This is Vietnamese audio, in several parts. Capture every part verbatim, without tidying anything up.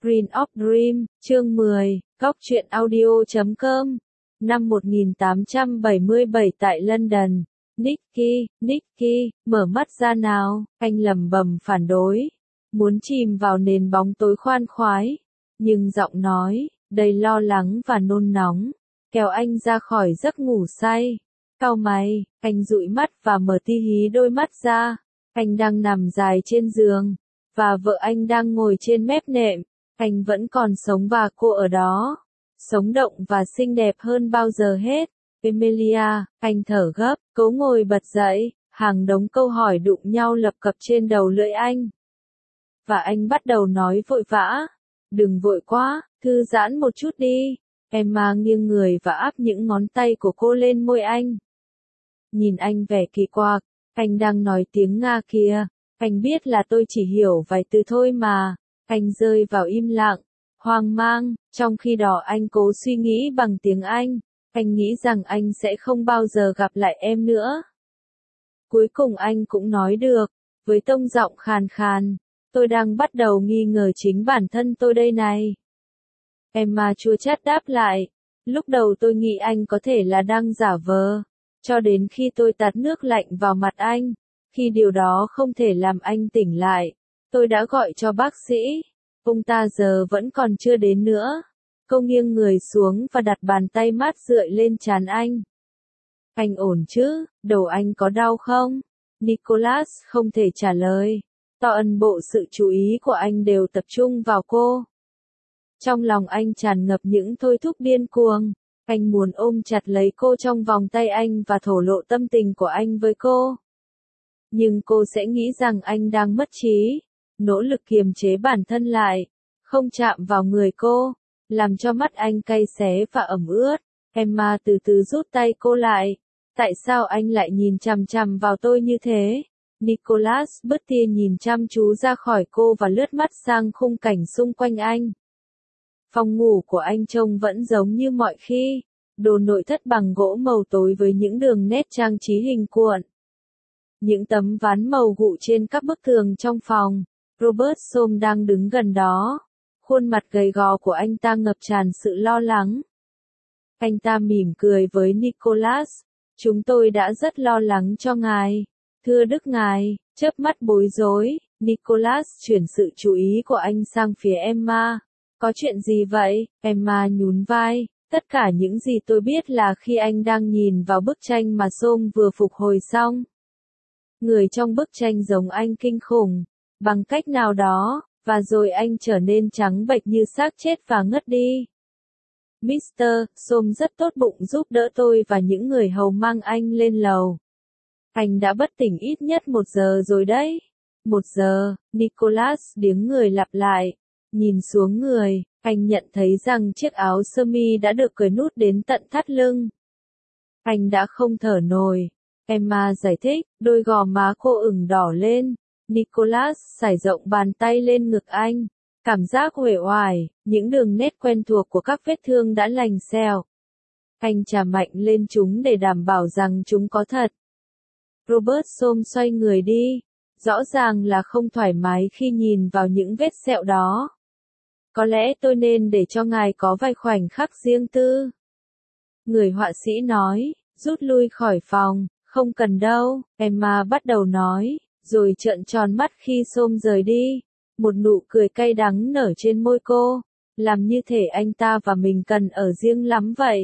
Green of Dream, chương mười, góc truyện audio chấm com. Năm một nghìn tám trăm bảy mươi bảy tại London, Nicky, Nicky, mở mắt ra nào, anh lẩm bẩm phản đối, muốn chìm vào nền bóng tối khoan khoái, nhưng giọng nói, đầy lo lắng và nôn nóng, kéo anh ra khỏi giấc ngủ say. Cau mày, anh dụi mắt và mở tí hí đôi mắt ra, anh đang nằm dài trên giường, và vợ anh đang ngồi trên mép nệm. Anh vẫn còn sống và cô ở đó, sống động và xinh đẹp hơn bao giờ hết. Emilia, anh thở gấp, cố ngồi bật dậy, hàng đống câu hỏi đụng nhau lập cập trên đầu lưỡi anh. Và anh bắt đầu nói vội vã, đừng vội quá, thư giãn một chút đi. Emma nghiêng người và áp những ngón tay của cô lên môi anh. Nhìn anh vẻ kỳ quặc, anh đang nói tiếng Nga kìa, anh biết là tôi chỉ hiểu vài từ thôi mà. Anh rơi vào im lặng, hoang mang, trong khi đó anh cố suy nghĩ bằng tiếng Anh. Anh nghĩ rằng anh sẽ không bao giờ gặp lại em nữa. Cuối cùng anh cũng nói được, với tông giọng khàn khàn, tôi đang bắt đầu nghi ngờ chính bản thân tôi đây này. Emma chua chát đáp lại, lúc đầu tôi nghĩ anh có thể là đang giả vờ, cho đến khi tôi tạt nước lạnh vào mặt anh, khi điều đó không thể làm anh tỉnh lại. Tôi đã gọi cho bác sĩ, ông ta giờ vẫn còn chưa đến nữa. Cô nghiêng người xuống và đặt bàn tay mát rượi lên trán anh. Anh ổn chứ, đầu anh có đau không? Nicholas không thể trả lời. Toàn bộ sự chú ý của anh đều tập trung vào cô. Trong lòng anh tràn ngập những thôi thúc điên cuồng. Anh muốn ôm chặt lấy cô trong vòng tay anh và thổ lộ tâm tình của anh với cô. Nhưng cô sẽ nghĩ rằng anh đang mất trí. Nỗ lực kiềm chế bản thân lại, không chạm vào người cô, làm cho mắt anh cay xé và ẩm ướt. Emma từ từ rút tay cô lại. Tại sao anh lại nhìn chằm chằm vào tôi như thế? Nicholas bứt tia nhìn chăm chú ra khỏi cô và lướt mắt sang khung cảnh xung quanh anh. Phòng ngủ của anh trông vẫn giống như mọi khi, đồ nội thất bằng gỗ màu tối với những đường nét trang trí hình cuộn. Những tấm ván màu gụ trên các bức tường trong phòng. Robert Soam đang đứng gần đó. Khuôn mặt gầy gò của anh ta ngập tràn sự lo lắng. Anh ta mỉm cười với Nicholas. Chúng tôi đã rất lo lắng cho ngài. Thưa Đức ngài, chớp mắt bối rối, Nicholas chuyển sự chú ý của anh sang phía Emma. Có chuyện gì vậy? Emma nhún vai. Tất cả những gì tôi biết là khi anh đang nhìn vào bức tranh mà Soam vừa phục hồi xong. Người trong bức tranh giống anh kinh khủng. Bằng cách nào đó, và rồi anh trở nên trắng bệch như xác chết và ngất đi. mít tơ Soam rất tốt bụng giúp đỡ tôi và những người hầu mang anh lên lầu. Anh đã bất tỉnh ít nhất một giờ rồi đấy. Một giờ, Nicholas điếng người lặp lại. Nhìn xuống người, anh nhận thấy rằng chiếc áo sơ mi đã được cởi nút đến tận thắt lưng. Anh đã không thở nổi. Emma giải thích, đôi gò má cô ửng đỏ lên. Nicholas sải rộng bàn tay lên ngực anh. Cảm giác uể oải, những đường nét quen thuộc của các vết thương đã lành xẹo. Anh chà mạnh lên chúng để đảm bảo rằng chúng có thật. Robert Soam xoay người đi. Rõ ràng là không thoải mái khi nhìn vào những vết sẹo đó. Có lẽ tôi nên để cho ngài có vài khoảnh khắc riêng tư. Người họa sĩ nói, rút lui khỏi phòng, không cần đâu, Emma bắt đầu nói. Rồi trợn tròn mắt khi Soam rời đi. Một nụ cười cay đắng nở trên môi cô. Làm như thể anh ta và mình cần ở riêng lắm vậy.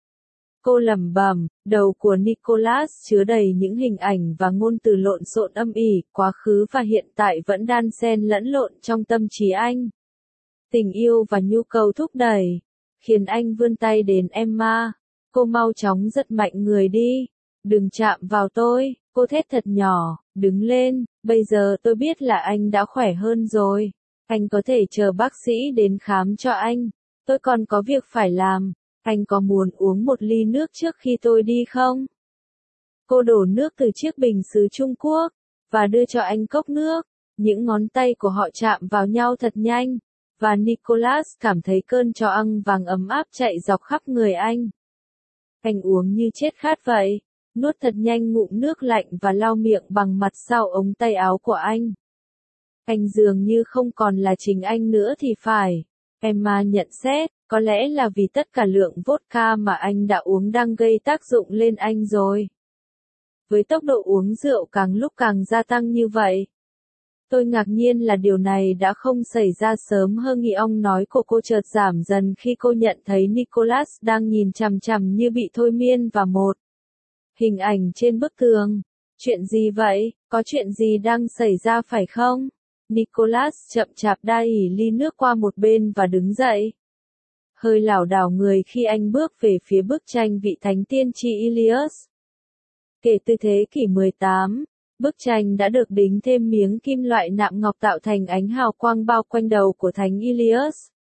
Cô lẩm bẩm, đầu của Nicholas chứa đầy những hình ảnh và ngôn từ lộn xộn âm ỉ, quá khứ và hiện tại vẫn đan xen lẫn lộn trong tâm trí anh. Tình yêu và nhu cầu thúc đẩy, khiến anh vươn tay đến Emma. Cô mau chóng giật mạnh người đi. Đừng chạm vào tôi, cô thét thật nhỏ, đứng lên, bây giờ tôi biết là anh đã khỏe hơn rồi. Anh có thể chờ bác sĩ đến khám cho anh. Tôi còn có việc phải làm. Anh có muốn uống một ly nước trước khi tôi đi không? Cô đổ nước từ chiếc bình sứ Trung Quốc, và đưa cho anh cốc nước. Những ngón tay của họ chạm vào nhau thật nhanh, và Nicholas cảm thấy cơn chó ăn vàng ấm áp chạy dọc khắp người anh. Anh uống như chết khát vậy. Nuốt thật nhanh ngụm nước lạnh và lau miệng bằng mặt sau ống tay áo của anh. Anh dường như không còn là chính anh nữa thì phải. Emma nhận xét, có lẽ là vì tất cả lượng vodka mà anh đã uống đang gây tác dụng lên anh rồi. Với tốc độ uống rượu càng lúc càng gia tăng như vậy. Tôi ngạc nhiên là điều này đã không xảy ra sớm hơn. Nghị ông nói của cô chợt giảm dần khi cô nhận thấy Nicholas đang nhìn chằm chằm như bị thôi miên vào một hình ảnh trên bức tường. Chuyện gì vậy? Có chuyện gì đang xảy ra phải không? Nicholas chậm chạp đai ỉ ly nước qua một bên và đứng dậy. Hơi lảo đảo người khi anh bước về phía bức tranh vị thánh tiên tri Ilias. Kể từ thế kỷ mười tám, bức tranh đã được đính thêm miếng kim loại nạm ngọc tạo thành ánh hào quang bao quanh đầu của thánh Ilias.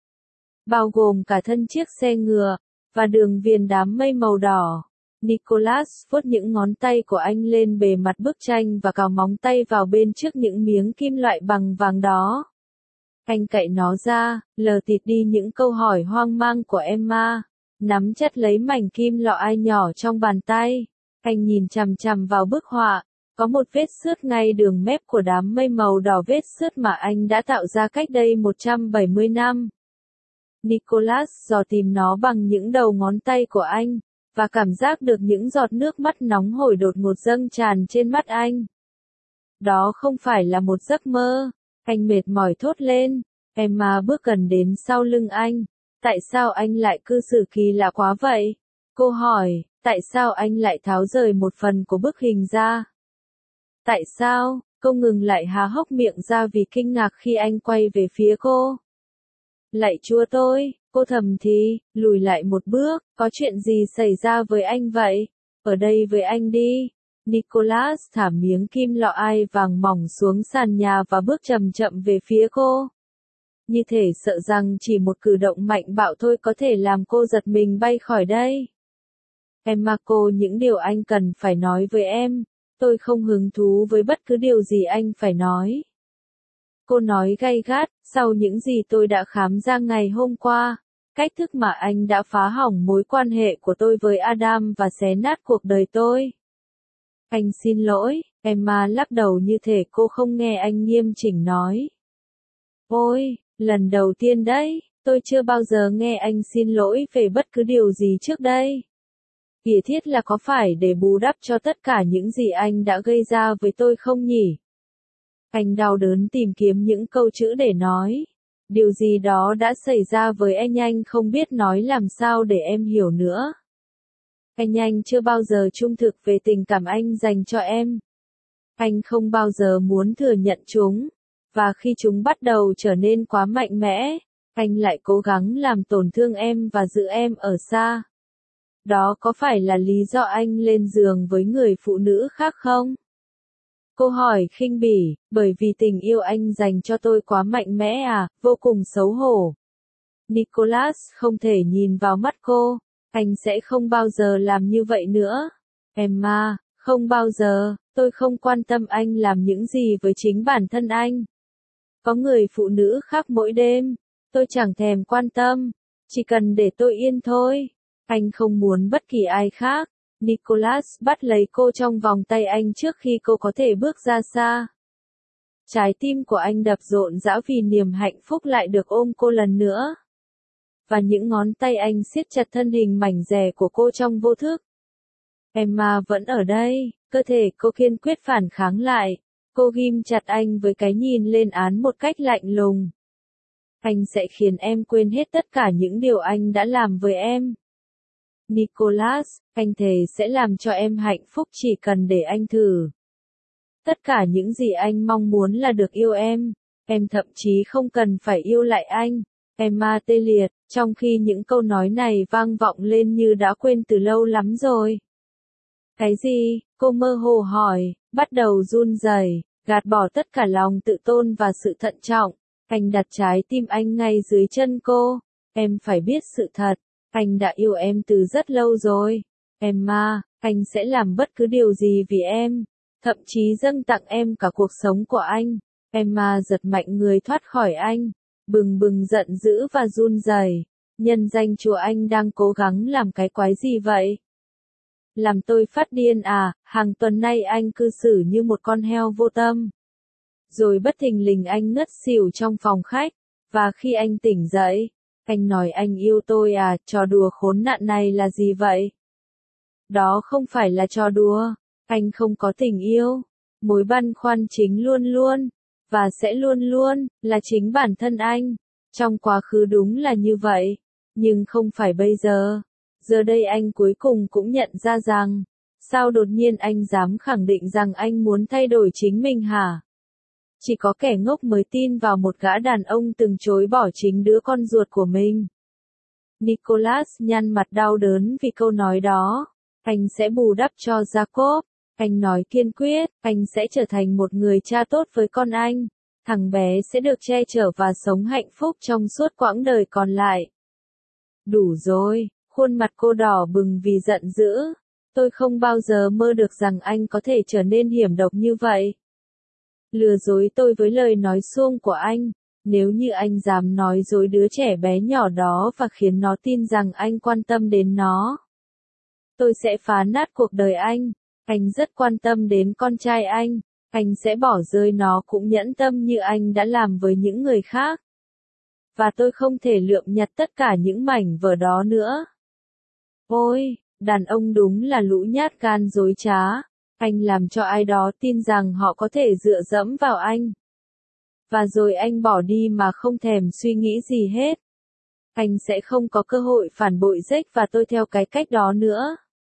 Bao gồm cả thân chiếc xe ngựa, và đường viền đám mây màu đỏ. Nicholas vuốt những ngón tay của anh lên bề mặt bức tranh và cào móng tay vào bên trước những miếng kim loại bằng vàng đó. Anh cạy nó ra, lờ tịt đi những câu hỏi hoang mang của Emma, nắm chặt lấy mảnh kim loại nhỏ trong bàn tay. Anh nhìn chằm chằm vào bức họa, có một vết xước ngay đường mép của đám mây màu đỏ, vết xước mà anh đã tạo ra cách đây một trăm bảy mươi năm. Nicholas dò tìm nó bằng những đầu ngón tay của anh, và cảm giác được những giọt nước mắt nóng hổi đột ngột dâng tràn trên mắt anh. Đó không phải là một giấc mơ, anh mệt mỏi thốt lên. Emma bước gần đến sau lưng anh. Tại sao anh lại cư xử kỳ lạ quá vậy? Cô hỏi, tại sao anh lại tháo rời một phần của bức hình ra? Tại sao? Cô ngừng lại há hốc miệng ra vì kinh ngạc khi anh quay về phía cô. Lạy Chúa tôi, cô thầm thì, lùi lại một bước, có chuyện gì xảy ra với anh vậy? Ở đây với anh đi. Nicholas thả miếng kim loại vàng mỏng xuống sàn nhà và bước chậm chậm về phía cô. Như thể sợ rằng chỉ một cử động mạnh bạo thôi có thể làm cô giật mình bay khỏi đây. Emma, cô, những điều anh cần phải nói với em. Tôi không hứng thú với bất cứ điều gì anh phải nói. Cô nói gay gắt, sau những gì tôi đã khám ra ngày hôm qua, cách thức mà anh đã phá hỏng mối quan hệ của tôi với Adam và xé nát cuộc đời tôi. Anh xin lỗi, Emma lắc đầu như thể cô không nghe anh nghiêm chỉnh nói. Ôi, lần đầu tiên đấy, tôi chưa bao giờ nghe anh xin lỗi về bất cứ điều gì trước đây. Kìa thiết là có phải để bù đắp cho tất cả những gì anh đã gây ra với tôi không nhỉ? Anh đau đớn tìm kiếm những câu chữ để nói. Điều gì đó đã xảy ra với anh, anh không biết nói làm sao để em hiểu nữa. Anh anh chưa bao giờ trung thực về tình cảm anh dành cho em. Anh không bao giờ muốn thừa nhận chúng. Và khi chúng bắt đầu trở nên quá mạnh mẽ, anh lại cố gắng làm tổn thương em và giữ em ở xa. Đó có phải là lý do anh lên giường với người phụ nữ khác không? Cô hỏi khinh bỉ, bởi vì tình yêu anh dành cho tôi quá mạnh mẽ à, vô cùng xấu hổ. Nicholas không thể nhìn vào mắt cô, anh sẽ không bao giờ làm như vậy nữa. Emma, không bao giờ, tôi không quan tâm anh làm những gì với chính bản thân anh. Có người phụ nữ khác mỗi đêm, tôi chẳng thèm quan tâm, chỉ cần để tôi yên thôi. Anh không muốn bất kỳ ai khác. Nicholas bắt lấy cô trong vòng tay anh trước khi cô có thể bước ra xa. Trái tim của anh đập rộn rã vì niềm hạnh phúc lại được ôm cô lần nữa. Và những ngón tay anh siết chặt thân hình mảnh dẻ của cô trong vô thức. Emma vẫn ở đây, cơ thể cô kiên quyết phản kháng lại. Cô ghim chặt anh với cái nhìn lên án một cách lạnh lùng. Anh sẽ khiến em quên hết tất cả những điều anh đã làm với em. Nicholas, anh thề sẽ làm cho em hạnh phúc chỉ cần để anh thử. Tất cả những gì anh mong muốn là được yêu em. Em thậm chí không cần phải yêu lại anh. Emma tê liệt, trong khi những câu nói này vang vọng lên như đã quên từ lâu lắm rồi. Cái gì? Cô mơ hồ hỏi, bắt đầu run rẩy, gạt bỏ tất cả lòng tự tôn và sự thận trọng. Anh đặt trái tim anh ngay dưới chân cô. Em phải biết sự thật. Anh đã yêu em từ rất lâu rồi. Emma, anh sẽ làm bất cứ điều gì vì em. Thậm chí dâng tặng em cả cuộc sống của anh. Emma giật mạnh người thoát khỏi anh. Bừng bừng giận dữ và run rẩy. Nhân danh Chúa, anh đang cố gắng làm cái quái gì vậy? Làm tôi phát điên à, hàng tuần nay anh cư xử như một con heo vô tâm. Rồi bất thình lình anh ngất xỉu trong phòng khách, và khi anh tỉnh dậy, anh nói anh yêu tôi à, trò đùa khốn nạn này là gì vậy? Đó không phải là trò đùa, anh không có tình yêu. Mối băn khoăn chính luôn luôn, và sẽ luôn luôn, là chính bản thân anh. Trong quá khứ đúng là như vậy, nhưng không phải bây giờ. Giờ đây anh cuối cùng cũng nhận ra rằng, sao đột nhiên anh dám khẳng định rằng anh muốn thay đổi chính mình hả? Chỉ có kẻ ngốc mới tin vào một gã đàn ông từng chối bỏ chính đứa con ruột của mình. Nicholas nhăn mặt đau đớn vì câu nói đó. Anh sẽ bù đắp cho Jacob. Anh nói kiên quyết, anh sẽ trở thành một người cha tốt với con anh. Thằng bé sẽ được che chở và sống hạnh phúc trong suốt quãng đời còn lại. Đủ rồi, khuôn mặt cô đỏ bừng vì giận dữ. Tôi không bao giờ mơ được rằng anh có thể trở nên hiểm độc như vậy. Lừa dối tôi với lời nói suông của anh. Nếu như anh dám nói dối đứa trẻ bé nhỏ đó và khiến nó tin rằng anh quan tâm đến nó, tôi sẽ phá nát cuộc đời anh. Anh rất quan tâm đến con trai anh. Anh sẽ bỏ rơi nó cũng nhẫn tâm như anh đã làm với những người khác. Và tôi không thể lượm nhặt tất cả những mảnh vỡ đó nữa. Ôi, đàn ông đúng là lũ nhát gan dối trá. Anh làm cho ai đó tin rằng họ có thể dựa dẫm vào anh. Và rồi anh bỏ đi mà không thèm suy nghĩ gì hết. Anh sẽ không có cơ hội phản bội Jack và tôi theo cái cách đó nữa.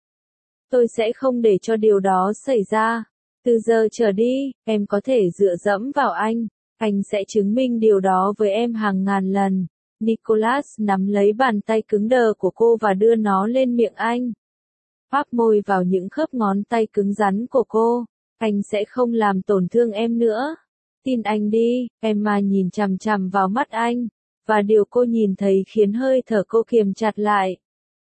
Tôi sẽ không để cho điều đó xảy ra. Từ giờ trở đi, em có thể dựa dẫm vào anh. Anh sẽ chứng minh điều đó với em hàng ngàn lần. Nicholas nắm lấy bàn tay cứng đờ của cô và đưa nó lên miệng anh. Áp môi vào những khớp ngón tay cứng rắn của cô. Anh sẽ không làm tổn thương em nữa. Tin anh đi, Emma nhìn chằm chằm vào mắt anh. Và điều cô nhìn thấy khiến hơi thở cô kiềm chặt lại.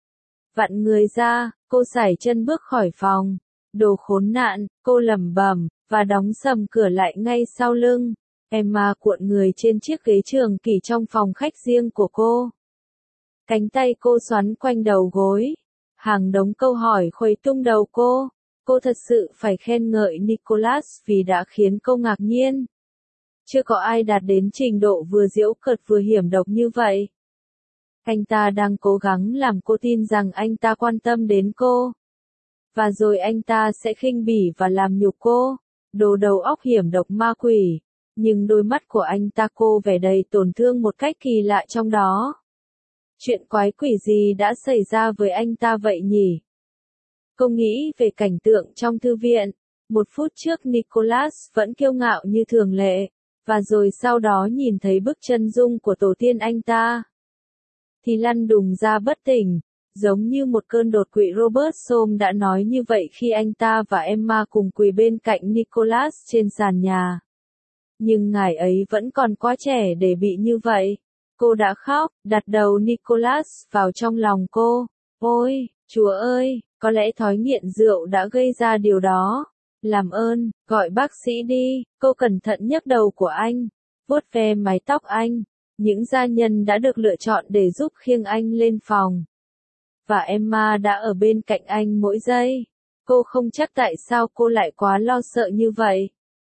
Vặn người ra, cô sải chân bước khỏi phòng. Đồ khốn nạn, cô lẩm bẩm, và đóng sầm cửa lại ngay sau lưng. Emma cuộn người trên chiếc ghế trường kỷ trong phòng khách riêng của cô. Cánh tay cô xoắn quanh đầu gối. Hàng đống câu hỏi khuấy tung đầu cô. Cô thật sự phải khen ngợi Nicholas vì đã khiến cô ngạc nhiên. Chưa có ai đạt đến trình độ vừa giễu cợt vừa hiểm độc như vậy. Anh ta đang cố gắng làm cô tin rằng anh ta quan tâm đến cô. Và rồi anh ta sẽ khinh bỉ và làm nhục cô. Đồ đầu óc hiểm độc ma quỷ. Nhưng đôi mắt của anh ta cô vẻ đầy tổn thương một cách kỳ lạ trong đó. Chuyện quái quỷ gì đã xảy ra với anh ta vậy nhỉ? Cô nghĩ về cảnh tượng trong thư viện. Một phút trước Nicholas vẫn kiêu ngạo như thường lệ. Và rồi sau đó nhìn thấy bức chân dung của tổ tiên anh ta. Thì lăn đùng ra bất tỉnh. Giống như một cơn đột quỵ. Robert Somme đã nói như vậy khi anh ta và Emma cùng quỳ bên cạnh Nicholas trên sàn nhà. Nhưng ngài ấy vẫn còn quá trẻ để bị như vậy. Cô đã khóc, đặt đầu Nicholas vào trong lòng cô. Ôi, Chúa ơi, có lẽ thói nghiện rượu đã gây ra điều đó. Làm ơn, gọi bác sĩ đi. Cô cẩn thận nhấc đầu của anh, vuốt ve mái tóc anh. Những gia nhân đã được lựa chọn để giúp khiêng anh lên phòng. Và Emma đã ở bên cạnh anh mỗi giây. Cô không chắc tại sao cô lại quá lo sợ như vậy.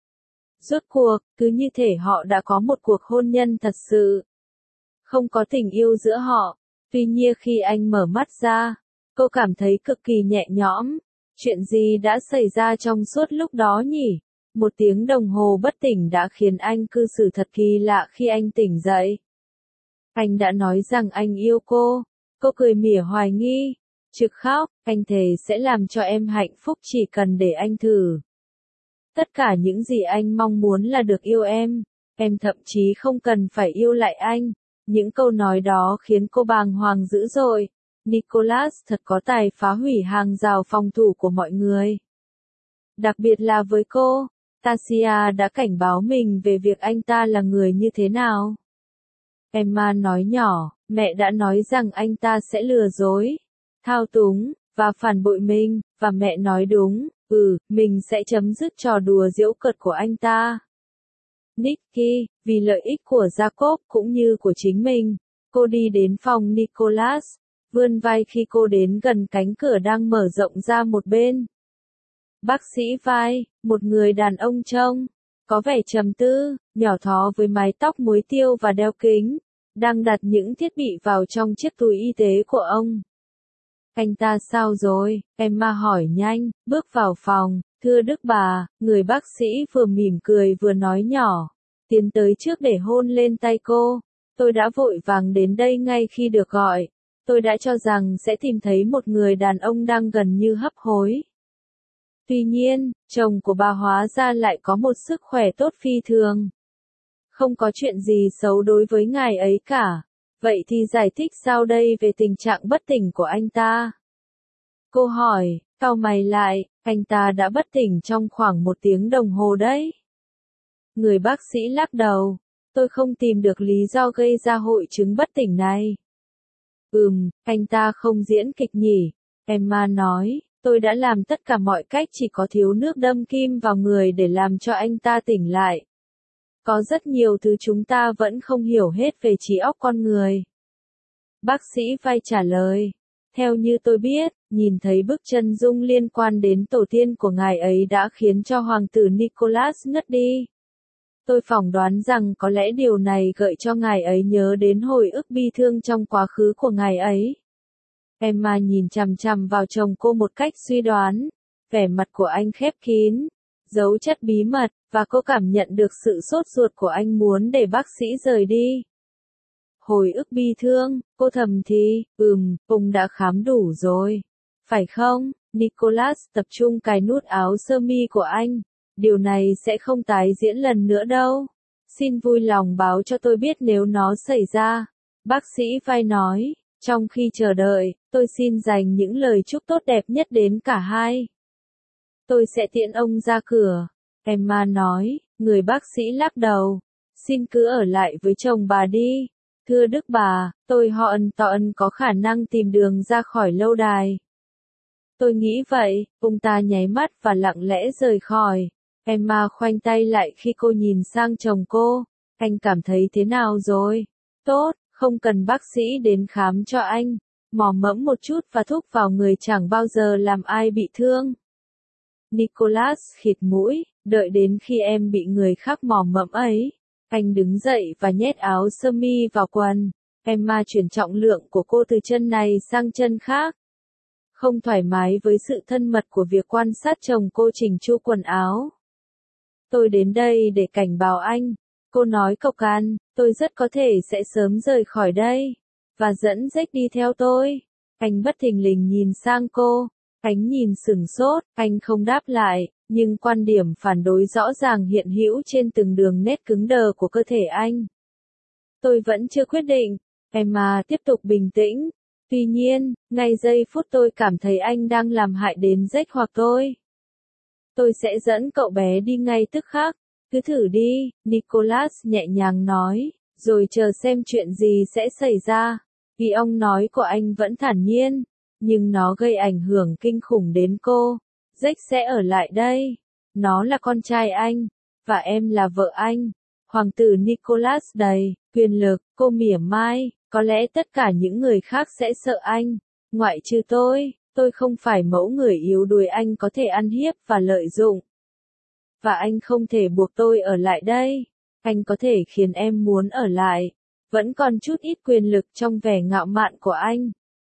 Rốt cuộc, cứ như thể họ đã có một cuộc hôn nhân thật sự. Không có tình yêu giữa họ. Tuy nhiên khi anh mở mắt ra, cô cảm thấy cực kỳ nhẹ nhõm. Chuyện gì đã xảy ra trong suốt lúc đó nhỉ? Một tiếng đồng hồ bất tỉnh đã khiến anh cư xử thật kỳ lạ khi anh tỉnh dậy. Anh đã nói rằng anh yêu cô. Cô cười mỉa hoài nghi. Trực khóc, anh thề sẽ làm cho em hạnh phúc chỉ cần để anh thử. Tất cả những gì anh mong muốn là được yêu em. Em thậm chí không cần phải yêu lại anh. Những câu nói đó khiến cô bàng hoàng dữ dội. Nicholas thật có tài phá hủy hàng rào phòng thủ của mọi người. Đặc biệt là với cô, Tasia đã cảnh báo mình về việc anh ta là người như thế nào. Emma nói nhỏ, mẹ đã nói rằng anh ta sẽ lừa dối, thao túng, và phản bội mình, và mẹ nói đúng, ừ, mình sẽ chấm dứt trò đùa giễu cợt của anh ta. Nicky, vì lợi ích của Jacob cũng như của chính mình, cô đi đến phòng Nicholas, vươn vai khi cô đến gần cánh cửa đang mở rộng ra một bên. Bác sĩ vai, một người đàn ông trông có vẻ trầm tư, nhỏ thó với mái tóc muối tiêu và đeo kính, đang đặt những thiết bị vào trong chiếc túi y tế của ông. Anh ta sao rồi? Emma hỏi nhanh, bước vào phòng. Thưa Đức bà, người bác sĩ vừa mỉm cười vừa nói nhỏ, tiến tới trước để hôn lên tay cô. Tôi đã vội vàng đến đây ngay khi được gọi. Tôi đã cho rằng sẽ tìm thấy một người đàn ông đang gần như hấp hối. Tuy nhiên, chồng của bà hóa ra lại có một sức khỏe tốt phi thường. Không có chuyện gì xấu đối với ngài ấy cả. Vậy thì giải thích sao đây về tình trạng bất tỉnh của anh ta? Cô hỏi, cau mày lại, anh ta đã bất tỉnh trong khoảng một tiếng đồng hồ đấy. Người bác sĩ lắc đầu, tôi không tìm được lý do gây ra hội chứng bất tỉnh này. Ừm, anh ta không diễn kịch nhỉ? Emma nói, tôi đã làm tất cả mọi cách chỉ có thiếu nước đâm kim vào người để làm cho anh ta tỉnh lại. Có rất nhiều thứ chúng ta vẫn không hiểu hết về trí óc con người. Bác sĩ vai trả lời, theo như tôi biết, nhìn thấy bức chân dung liên quan đến tổ tiên của ngài ấy đã khiến cho hoàng tử Nicholas ngất đi. Tôi phỏng đoán rằng có lẽ điều này gợi cho ngài ấy nhớ đến hồi ức bi thương trong quá khứ của ngài ấy. Emma nhìn chằm chằm vào chồng cô một cách suy đoán, vẻ mặt của anh khép kín, giấu chất bí mật, và cô cảm nhận được sự sốt ruột của anh muốn để bác sĩ rời đi. Hồi ức bi thương, cô thầm thì, ừm, ông đã khám đủ rồi. Phải không? Nicholas tập trung cài nút áo sơ mi của anh. Điều này sẽ không tái diễn lần nữa đâu. Xin vui lòng báo cho tôi biết nếu nó xảy ra. Bác sĩ vai nói, trong khi chờ đợi, tôi xin dành những lời chúc tốt đẹp nhất đến cả hai. Tôi sẽ tiễn ông ra cửa. Emma nói, người bác sĩ lắc đầu. Xin cứ ở lại với chồng bà đi. Thưa Đức bà, tôi họ ân to ân có khả năng tìm đường ra khỏi lâu đài. Tôi nghĩ vậy, ông ta nháy mắt và lặng lẽ rời khỏi. Emma khoanh tay lại khi cô nhìn sang chồng cô. Anh cảm thấy thế nào rồi? Tốt, không cần bác sĩ đến khám cho anh. Mò mẫm một chút và thúc vào người chẳng bao giờ làm ai bị thương. Nicholas khịt mũi, đợi đến khi em bị người khác mò mẫm ấy. Anh đứng dậy và nhét áo sơ mi vào quần. Emma chuyển trọng lượng của cô từ chân này sang chân khác. Không thoải mái với sự thân mật của việc quan sát chồng cô chỉnh chu quần áo. Tôi đến đây để cảnh báo anh. Cô nói cộc cằn, tôi rất có thể sẽ sớm rời khỏi đây. Và dẫn Jack đi theo tôi. Anh bất thình lình nhìn sang cô. Ánh nhìn sửng sốt, anh không đáp lại, nhưng quan điểm phản đối rõ ràng hiện hữu trên từng đường nét cứng đờ của cơ thể anh. Tôi vẫn chưa quyết định. Emma tiếp tục bình tĩnh. Tuy nhiên, ngay giây phút tôi cảm thấy anh đang làm hại đến Jack hoặc tôi. Tôi sẽ dẫn cậu bé đi ngay tức khắc. Cứ thử đi, Nicholas nhẹ nhàng nói, rồi chờ xem chuyện gì sẽ xảy ra. Vì ông nói của anh vẫn thản nhiên, nhưng nó gây ảnh hưởng kinh khủng đến cô. Jack sẽ ở lại đây. Nó là con trai anh, và em là vợ anh. Hoàng tử Nicholas đầy quyền lực, cô mỉa mai, có lẽ tất cả những người khác sẽ sợ anh, ngoại trừ tôi. Tôi không phải mẫu người yếu đuối anh có thể ăn hiếp và lợi dụng. Và anh không thể buộc tôi ở lại đây. Anh có thể khiến em muốn ở lại. Vẫn còn chút ít quyền lực trong vẻ ngạo mạn của anh.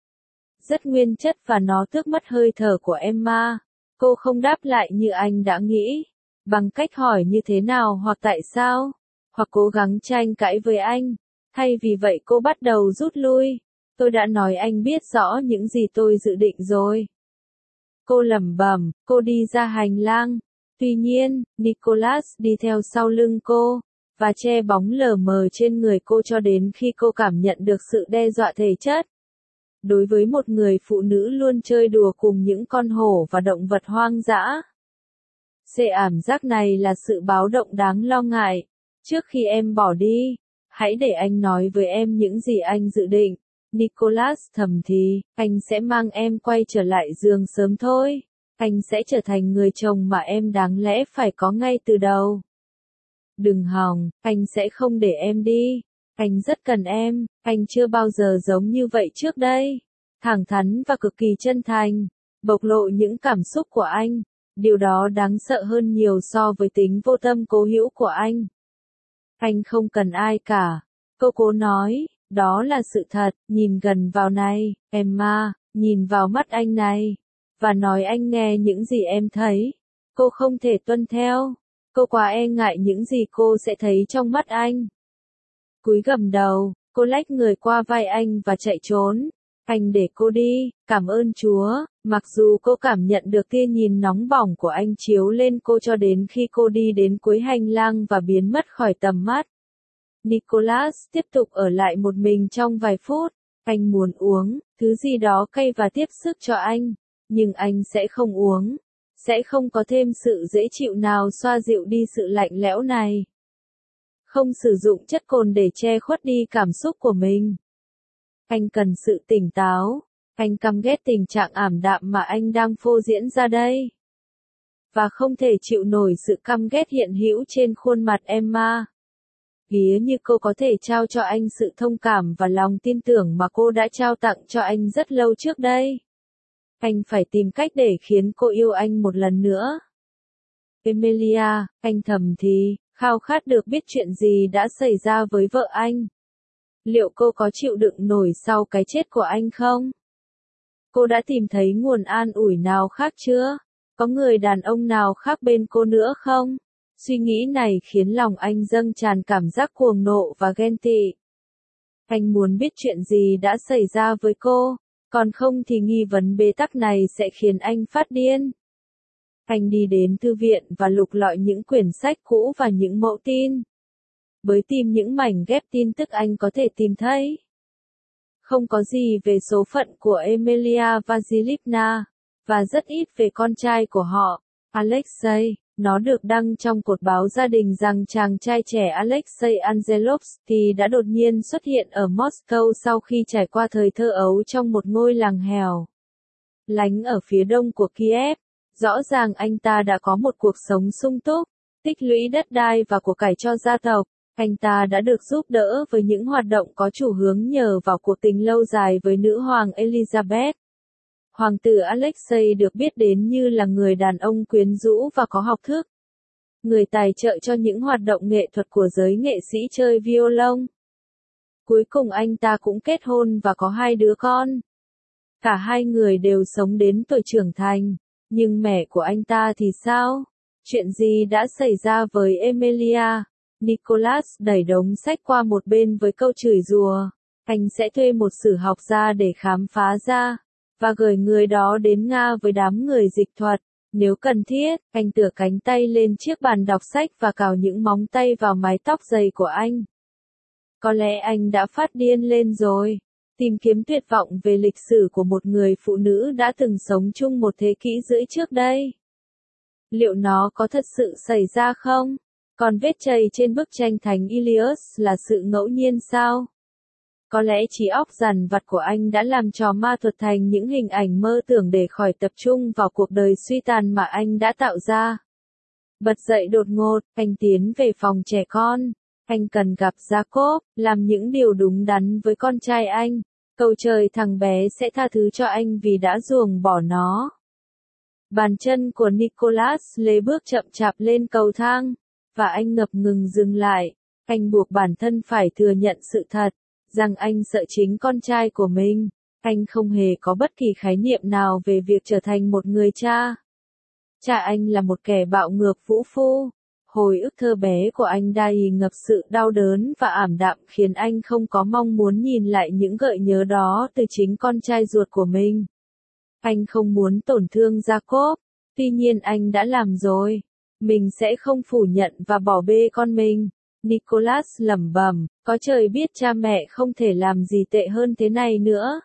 Rất nguyên chất và nó tước mất hơi thở của Emma. Cô không đáp lại như anh đã nghĩ. Bằng cách hỏi như thế nào hoặc tại sao. Hoặc cố gắng tranh cãi với anh. Thay vì vậy cô bắt đầu rút lui. Tôi đã nói anh biết rõ những gì tôi dự định rồi. Cô lẩm bẩm, cô đi ra hành lang. Tuy nhiên, Nicholas đi theo sau lưng cô, và che bóng lờ mờ trên người cô cho đến khi cô cảm nhận được sự đe dọa thể chất. Đối với một người phụ nữ luôn chơi đùa cùng những con hổ và động vật hoang dã, sự ảm giác này là sự báo động đáng lo ngại. Trước khi em bỏ đi, hãy để anh nói với em những gì anh dự định. Nicholas thầm thì, anh sẽ mang em quay trở lại giường sớm thôi. Anh sẽ trở thành người chồng mà em đáng lẽ phải có ngay từ đầu. Đừng hòng, anh sẽ không để em đi. Anh rất cần em, anh chưa bao giờ giống như vậy trước đây. Thẳng thắn và cực kỳ chân thành, bộc lộ những cảm xúc của anh. Điều đó đáng sợ hơn nhiều so với tính vô tâm cố hữu của anh. Anh không cần ai cả. Cô cố nói, đó là sự thật, nhìn gần vào này, Emma, nhìn vào mắt anh này, và nói anh nghe những gì em thấy. Cô không thể tuân theo. Cô quá e ngại những gì cô sẽ thấy trong mắt anh. Cúi gằm đầu, cô lách người qua vai anh và chạy trốn. Anh để cô đi, cảm ơn Chúa, mặc dù cô cảm nhận được tia nhìn nóng bỏng của anh chiếu lên cô cho đến khi cô đi đến cuối hành lang và biến mất khỏi tầm mắt. Nicholas tiếp tục ở lại một mình trong vài phút. Anh muốn uống thứ gì đó cay và tiếp sức cho anh, nhưng anh sẽ không uống. Sẽ không có thêm sự dễ chịu nào xoa dịu đi sự lạnh lẽo này. Không sử dụng chất cồn để che khuất đi cảm xúc của mình. Anh cần sự tỉnh táo. Anh căm ghét tình trạng ảm đạm mà anh đang phô diễn ra đây. Và không thể chịu nổi sự căm ghét hiện hữu trên khuôn mặt Emma. Ví như cô có thể trao cho anh sự thông cảm và lòng tin tưởng mà cô đã trao tặng cho anh rất lâu trước đây. Anh phải tìm cách để khiến cô yêu anh một lần nữa. Emilia, anh thầm thì, khao khát được biết chuyện gì đã xảy ra với vợ anh. Liệu cô có chịu đựng nổi sau cái chết của anh không? Cô đã tìm thấy nguồn an ủi nào khác chưa? Có người đàn ông nào khác bên cô nữa không? Suy nghĩ này khiến lòng anh dâng tràn cảm giác cuồng nộ và ghen tị. Anh muốn biết chuyện gì đã xảy ra với cô, còn không thì nghi vấn bế tắc này sẽ khiến anh phát điên. Anh đi đến thư viện và lục lọi những quyển sách cũ và những mẫu tin. Với tìm những mảnh ghép tin tức anh có thể tìm thấy. Không có gì về số phận của Emilia Vasilivna, và rất ít về con trai của họ, Alexei. Nó được đăng trong cột báo gia đình rằng chàng trai trẻ Alexei Angelovsky đã đột nhiên xuất hiện ở Moscow sau khi trải qua thời thơ ấu trong một ngôi làng hẻo lánh ở phía đông của Kiev. Rõ ràng anh ta đã có một cuộc sống sung túc, tích lũy đất đai và của cải cho gia tộc. Anh ta đã được giúp đỡ với những hoạt động có chủ hướng nhờ vào cuộc tình lâu dài với nữ hoàng Elizabeth. Hoàng tử Alexei được biết đến như là người đàn ông quyến rũ và có học thức. Người tài trợ cho những hoạt động nghệ thuật của giới nghệ sĩ chơi violon. Cuối cùng anh ta cũng kết hôn và có hai đứa con. Cả hai người đều sống đến tuổi trưởng thành. Nhưng mẹ của anh ta thì sao? Chuyện gì đã xảy ra với Emilia? Nicholas đẩy đống sách qua một bên với câu chửi rủa. Anh sẽ thuê một sử học gia để khám phá ra, và gửi người đó đến Nga với đám người dịch thuật. Nếu cần thiết, anh tựa cánh tay lên chiếc bàn đọc sách và cào những móng tay vào mái tóc dày của anh. Có lẽ anh đã phát điên lên rồi. Tìm kiếm tuyệt vọng về lịch sử của một người phụ nữ đã từng sống chung một thế kỷ rưỡi trước đây. Liệu nó có thật sự xảy ra không? Còn vết chày trên bức tranh Thánh Ilios là sự ngẫu nhiên sao? Có lẽ trí óc dằn vặt của anh đã làm trò ma thuật thành những hình ảnh mơ tưởng để khỏi tập trung vào cuộc đời suy tàn mà anh đã tạo ra. Bật dậy đột ngột, anh tiến về phòng trẻ con. Anh cần gặp Jacob, làm những điều đúng đắn với con trai anh. Cầu trời thằng bé sẽ tha thứ cho anh vì đã ruồng bỏ nó. Bàn chân của Nicholas lê bước chậm chạp lên cầu thang, và anh ngập ngừng dừng lại. Anh buộc bản thân phải thừa nhận sự thật, rằng anh sợ chính con trai của mình. Anh không hề có bất kỳ khái niệm nào về việc trở thành một người cha. Cha anh là một kẻ bạo ngược vũ phu. Hồi ức thơ bé của anh đầy ngập sự đau đớn và ảm đạm khiến anh không có mong muốn nhìn lại những gợi nhớ đó từ chính con trai ruột của mình. Anh không muốn tổn thương Jacob, tuy nhiên anh đã làm rồi. Mình sẽ không phủ nhận và bỏ bê con mình. Nicholas lẩm bẩm, có trời biết cha mẹ không thể làm gì tệ hơn thế này nữa.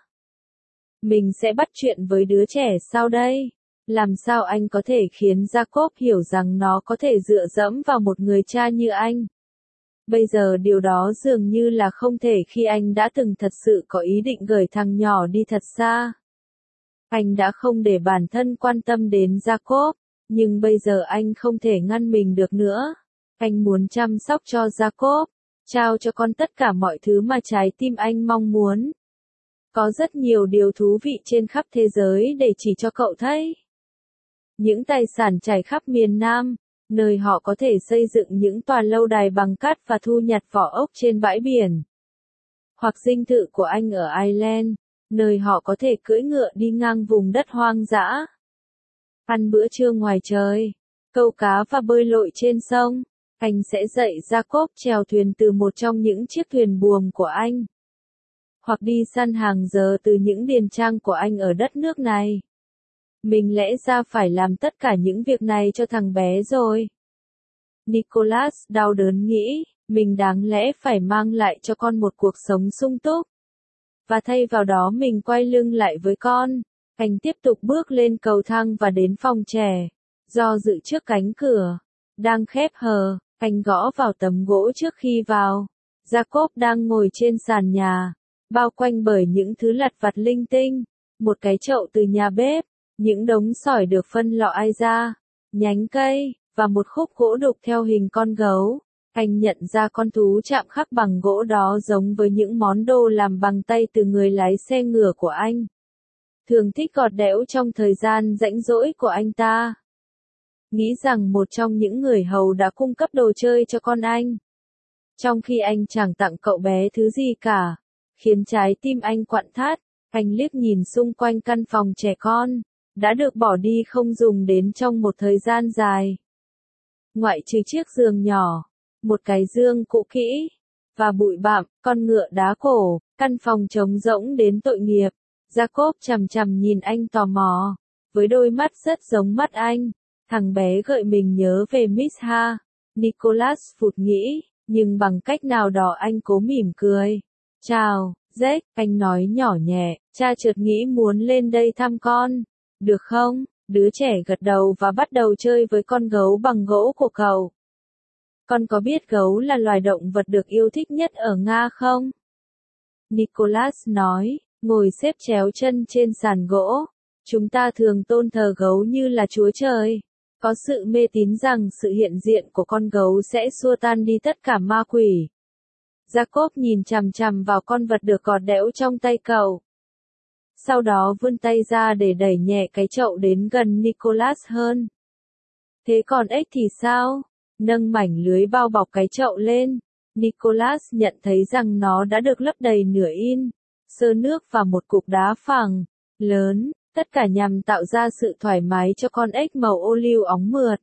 Mình sẽ bắt chuyện với đứa trẻ sau đây. Làm sao anh có thể khiến Jacob hiểu rằng nó có thể dựa dẫm vào một người cha như anh? Bây giờ điều đó dường như là không thể khi anh đã từng thật sự có ý định gửi thằng nhỏ đi thật xa. Anh đã không để bản thân quan tâm đến Jacob, nhưng bây giờ anh không thể ngăn mình được nữa. Anh muốn chăm sóc cho Jacob, trao cho con tất cả mọi thứ mà trái tim anh mong muốn. Có rất nhiều điều thú vị trên khắp thế giới để chỉ cho cậu thấy. những tài sản trải khắp miền Nam, nơi họ có thể xây dựng những tòa lâu đài bằng cát và thu nhặt vỏ ốc trên bãi biển. Hoặc dinh thự của anh ở Ireland, nơi họ có thể cưỡi ngựa đi ngang vùng đất hoang dã. Ăn bữa trưa ngoài trời, câu cá và bơi lội trên sông. Anh sẽ dạy Jacob chèo thuyền từ một trong những chiếc thuyền buồm của anh. Hoặc đi săn hàng giờ từ những điền trang của anh ở đất nước này. Mình lẽ ra phải làm tất cả những việc này cho thằng bé rồi. Nicholas đau đớn nghĩ, mình đáng lẽ phải mang lại cho con một cuộc sống sung túc. Và thay vào đó mình quay lưng lại với con. Anh tiếp tục bước lên cầu thang và đến phòng trẻ. Do dự trước cánh cửa, đang khép hờ, anh gõ vào tấm gỗ trước khi vào. Jacob đang ngồi trên sàn nhà, bao quanh bởi những thứ lặt vặt linh tinh. Một cái chậu từ nhà bếp, những đống sỏi được phân loại ra, nhánh cây, và một khúc gỗ đục theo hình con gấu. Anh nhận ra con thú chạm khắc bằng gỗ đó giống với những món đồ làm bằng tay từ người lái xe ngựa của anh. Thường thích gọt đẽo trong thời gian rảnh rỗi của anh ta. Nghĩ rằng một trong những người hầu đã cung cấp đồ chơi cho con anh. Trong khi anh chẳng tặng cậu bé thứ gì cả, khiến trái tim anh quặn thắt. Anh liếc nhìn xung quanh căn phòng trẻ con, đã được bỏ đi không dùng đến trong một thời gian dài. Ngoại trừ chiếc giường nhỏ, một cái dương cũ kỹ, và bụi bặm, con ngựa đá cổ, căn phòng trống rỗng đến tội nghiệp. Jacob chằm chằm nhìn anh tò mò, với đôi mắt rất giống mắt anh. Thằng bé gợi mình nhớ về Miss Ha. Nicholas phụt nghĩ, nhưng bằng cách nào đó anh cố mỉm cười. Chào, Jack, anh nói nhỏ nhẹ, cha chợt nghĩ muốn lên đây thăm con. Được không? Đứa trẻ gật đầu và bắt đầu chơi với con gấu bằng gỗ của cậu. Con có biết gấu là loài động vật được yêu thích nhất ở Nga không? Nicholas nói, ngồi xếp chéo chân trên sàn gỗ. Chúng ta thường tôn thờ gấu như là Chúa Trời. Có sự mê tín rằng sự hiện diện của con gấu sẽ xua tan đi tất cả ma quỷ. Jacob nhìn chằm chằm vào con vật được gọt đẽo trong tay cậu. Sau đó vươn tay ra để đẩy nhẹ cái chậu đến gần Nicholas hơn. Thế còn ếch thì sao? Nâng mảnh lưới bao bọc cái chậu lên. Nicholas nhận thấy rằng nó đã được lấp đầy nửa in, sơ nước và một cục đá phẳng, lớn, tất cả nhằm tạo ra sự thoải mái cho con ếch màu ô liu óng mượt.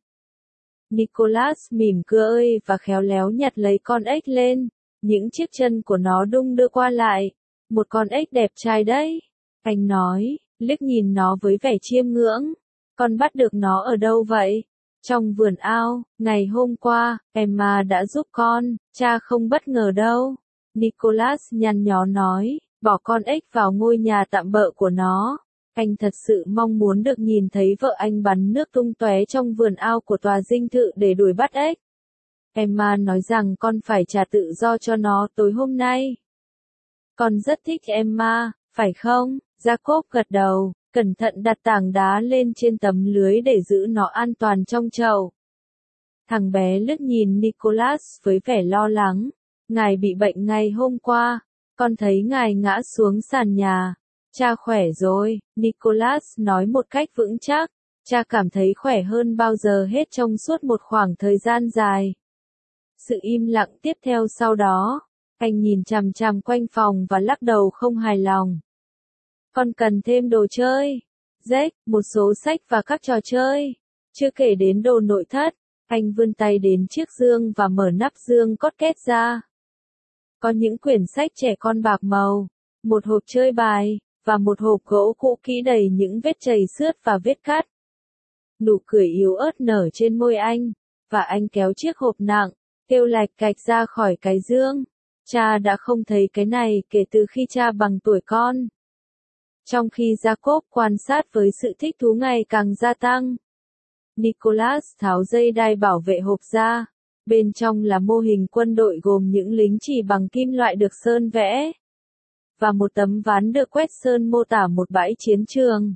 Nicholas mỉm cười và khéo léo nhặt lấy con ếch lên. Những chiếc chân của nó đung đưa qua lại. Một con ếch đẹp trai đấy. Anh nói, liếc nhìn nó với vẻ chiêm ngưỡng. Con bắt được nó ở đâu vậy? Trong vườn ao, ngày hôm qua, Emma đã giúp con, cha không bất ngờ đâu. Nicholas nhăn nhó nói, bỏ con ếch vào ngôi nhà tạm bợ của nó. Anh thật sự mong muốn được nhìn thấy vợ anh bắn nước tung tóe trong vườn ao của tòa dinh thự để đuổi bắt ếch. Emma nói rằng con phải trả tự do cho nó tối hôm nay. Con rất thích Emma, phải không? Jacob gật đầu, cẩn thận đặt tảng đá lên trên tấm lưới để giữ nó an toàn trong chậu. Thằng bé lướt nhìn Nicholas với vẻ lo lắng. Ngài bị bệnh ngày hôm qua, con thấy ngài ngã xuống sàn nhà. Cha khỏe rồi, Nicholas nói một cách vững chắc. Cha cảm thấy khỏe hơn bao giờ hết trong suốt một khoảng thời gian dài. Sự im lặng tiếp theo sau đó. Anh nhìn chằm chằm quanh phòng và lắc đầu không hài lòng. Con cần thêm đồ chơi. Jack, một số sách và các trò chơi. Chưa kể đến đồ nội thất. Anh vươn tay đến chiếc dương và mở nắp dương cốt két ra. Có những quyển sách trẻ con bạc màu, một hộp chơi bài, và một hộp gỗ cũ kỹ đầy những vết chày xước và vết cắt. Nụ cười yếu ớt nở trên môi anh, và anh kéo chiếc hộp nặng, kêu lạch cạch ra khỏi cái dương. Cha đã không thấy cái này kể từ khi cha bằng tuổi con. Trong khi Jacob quan sát với sự thích thú ngày càng gia tăng, Nicholas tháo dây đai bảo vệ hộp ra. Bên trong là mô hình quân đội gồm những lính chỉ bằng kim loại được sơn vẽ, và một tấm ván được quét sơn mô tả một bãi chiến trường.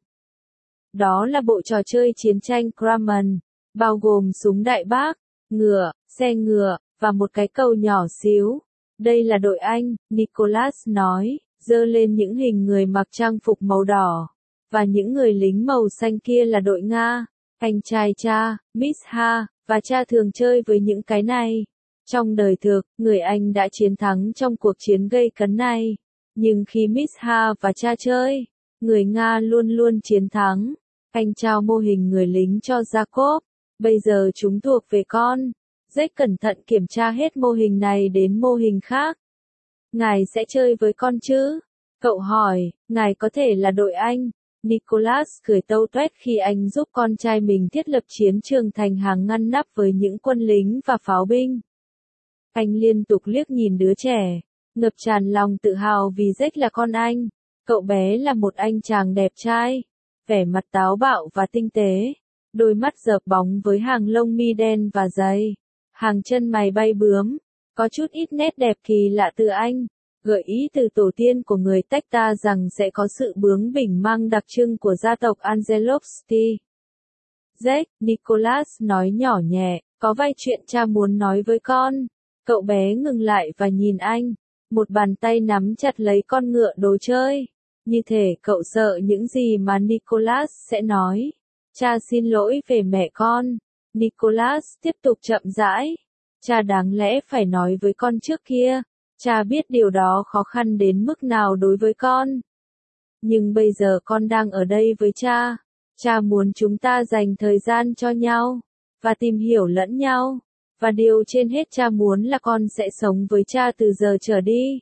Đó là bộ trò chơi chiến tranh Grumman, bao gồm súng đại bác, ngựa, xe ngựa, và một cái cầu nhỏ xíu. Đây là đội Anh, Nicholas nói, giơ lên những hình người mặc trang phục màu đỏ, và những người lính màu xanh kia là đội Nga. Anh trai cha, Miss Ha, và cha thường chơi với những cái này. Trong đời thực, người Anh đã chiến thắng trong cuộc chiến gây cấn này. Nhưng khi Miss Ha và cha chơi, người Nga luôn luôn chiến thắng. Anh trao mô hình người lính cho Jacob. Bây giờ chúng thuộc về con. Jack cẩn thận kiểm tra hết mô hình này đến mô hình khác. Ngài sẽ chơi với con chứ? Cậu hỏi, ngài có thể là đội Anh. Nicholas cười tâu tuét khi anh giúp con trai mình thiết lập chiến trường thành hàng ngăn nắp với những quân lính và pháo binh. Anh liên tục liếc nhìn đứa trẻ, ngập tràn lòng tự hào vì Jack là con anh. Cậu bé là một anh chàng đẹp trai, vẻ mặt táo bạo và tinh tế, đôi mắt dợp bóng với hàng lông mi đen và dày, hàng chân mày bay bướm, có chút ít nét đẹp kỳ lạ từ anh, gợi ý từ tổ tiên của người tách ta rằng sẽ có sự bướng bỉnh mang đặc trưng của gia tộc Angelovsky. Jack, Nicholas nói nhỏ nhẹ, có vài chuyện cha muốn nói với con. Cậu bé ngừng lại và nhìn anh, một bàn tay nắm chặt lấy con ngựa đồ chơi. Như thể cậu sợ những gì mà Nicholas sẽ nói. Cha xin lỗi về mẹ con. Nicholas tiếp tục chậm rãi. Cha đáng lẽ phải nói với con trước kia. Cha biết điều đó khó khăn đến mức nào đối với con. Nhưng bây giờ con đang ở đây với cha. Cha muốn chúng ta dành thời gian cho nhau, và tìm hiểu lẫn nhau. Và điều trên hết cha muốn là con sẽ sống với cha từ giờ trở đi.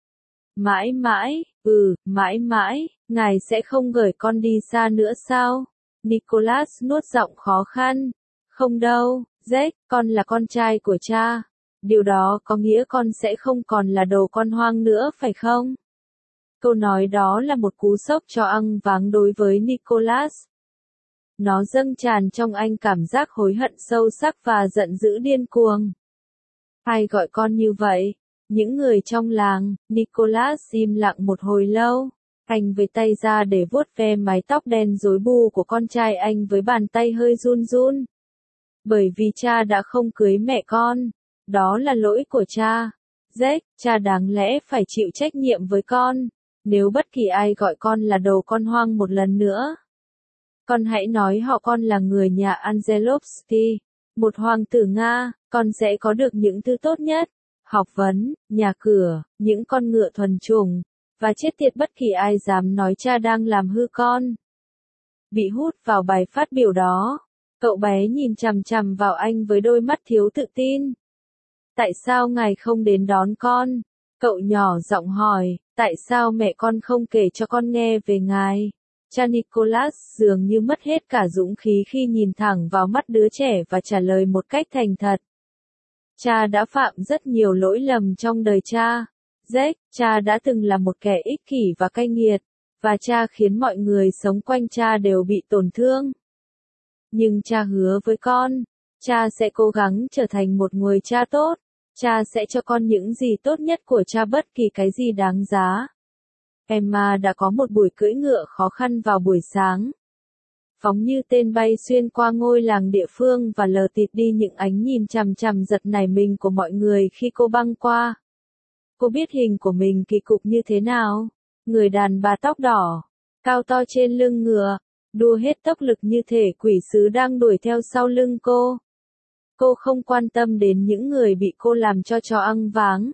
Mãi mãi, ừ, mãi mãi, ngài sẽ không gửi con đi xa nữa sao? Nicholas nuốt giọng khó khăn. Không đâu, Jack, con là con trai của cha. Điều đó có nghĩa con sẽ không còn là đồ con hoang nữa phải không? Câu nói đó là một cú sốc cho ăn váng đối với Nicholas. Nó dâng tràn trong anh cảm giác hối hận sâu sắc và giận dữ điên cuồng. Ai gọi con như vậy? Những người trong làng. Nicholas im lặng một hồi lâu. Anh với tay ra để vuốt ve mái tóc đen rối bù của con trai anh với bàn tay hơi run run. Bởi vì cha đã không cưới mẹ con. Đó là lỗi của cha. Jack, cha đáng lẽ phải chịu trách nhiệm với con. Nếu bất kỳ ai gọi con là đồ con hoang một lần nữa, con hãy nói họ con là người nhà Angelovsky, một hoàng tử Nga, con sẽ có được những thứ tốt nhất, học vấn, nhà cửa, những con ngựa thuần chủng, và chết tiệt bất kỳ ai dám nói cha đang làm hư con. Bị hút vào bài phát biểu đó, cậu bé nhìn chằm chằm vào anh với đôi mắt thiếu tự tin. Tại sao ngài không đến đón con? Cậu nhỏ giọng hỏi, tại sao mẹ con không kể cho con nghe về ngài? Cha Nicholas dường như mất hết cả dũng khí khi nhìn thẳng vào mắt đứa trẻ và trả lời một cách thành thật. Cha đã phạm rất nhiều lỗi lầm trong đời cha. Jack, cha đã từng là một kẻ ích kỷ và cay nghiệt, và cha khiến mọi người sống quanh cha đều bị tổn thương. Nhưng cha hứa với con, cha sẽ cố gắng trở thành một người cha tốt. Cha sẽ cho con những gì tốt nhất của cha bất kỳ cái gì đáng giá. Emma đã có một buổi cưỡi ngựa khó khăn vào buổi sáng. Phóng như tên bay xuyên qua ngôi làng địa phương và lờ tịt đi những ánh nhìn chằm chằm giật nảy mình của mọi người khi cô băng qua. Cô biết hình của mình kỳ cục như thế nào. Người đàn bà tóc đỏ, cao to trên lưng ngựa, đua hết tốc lực như thể quỷ sứ đang đuổi theo sau lưng cô. Cô không quan tâm đến những người bị cô làm cho chó ăn váng.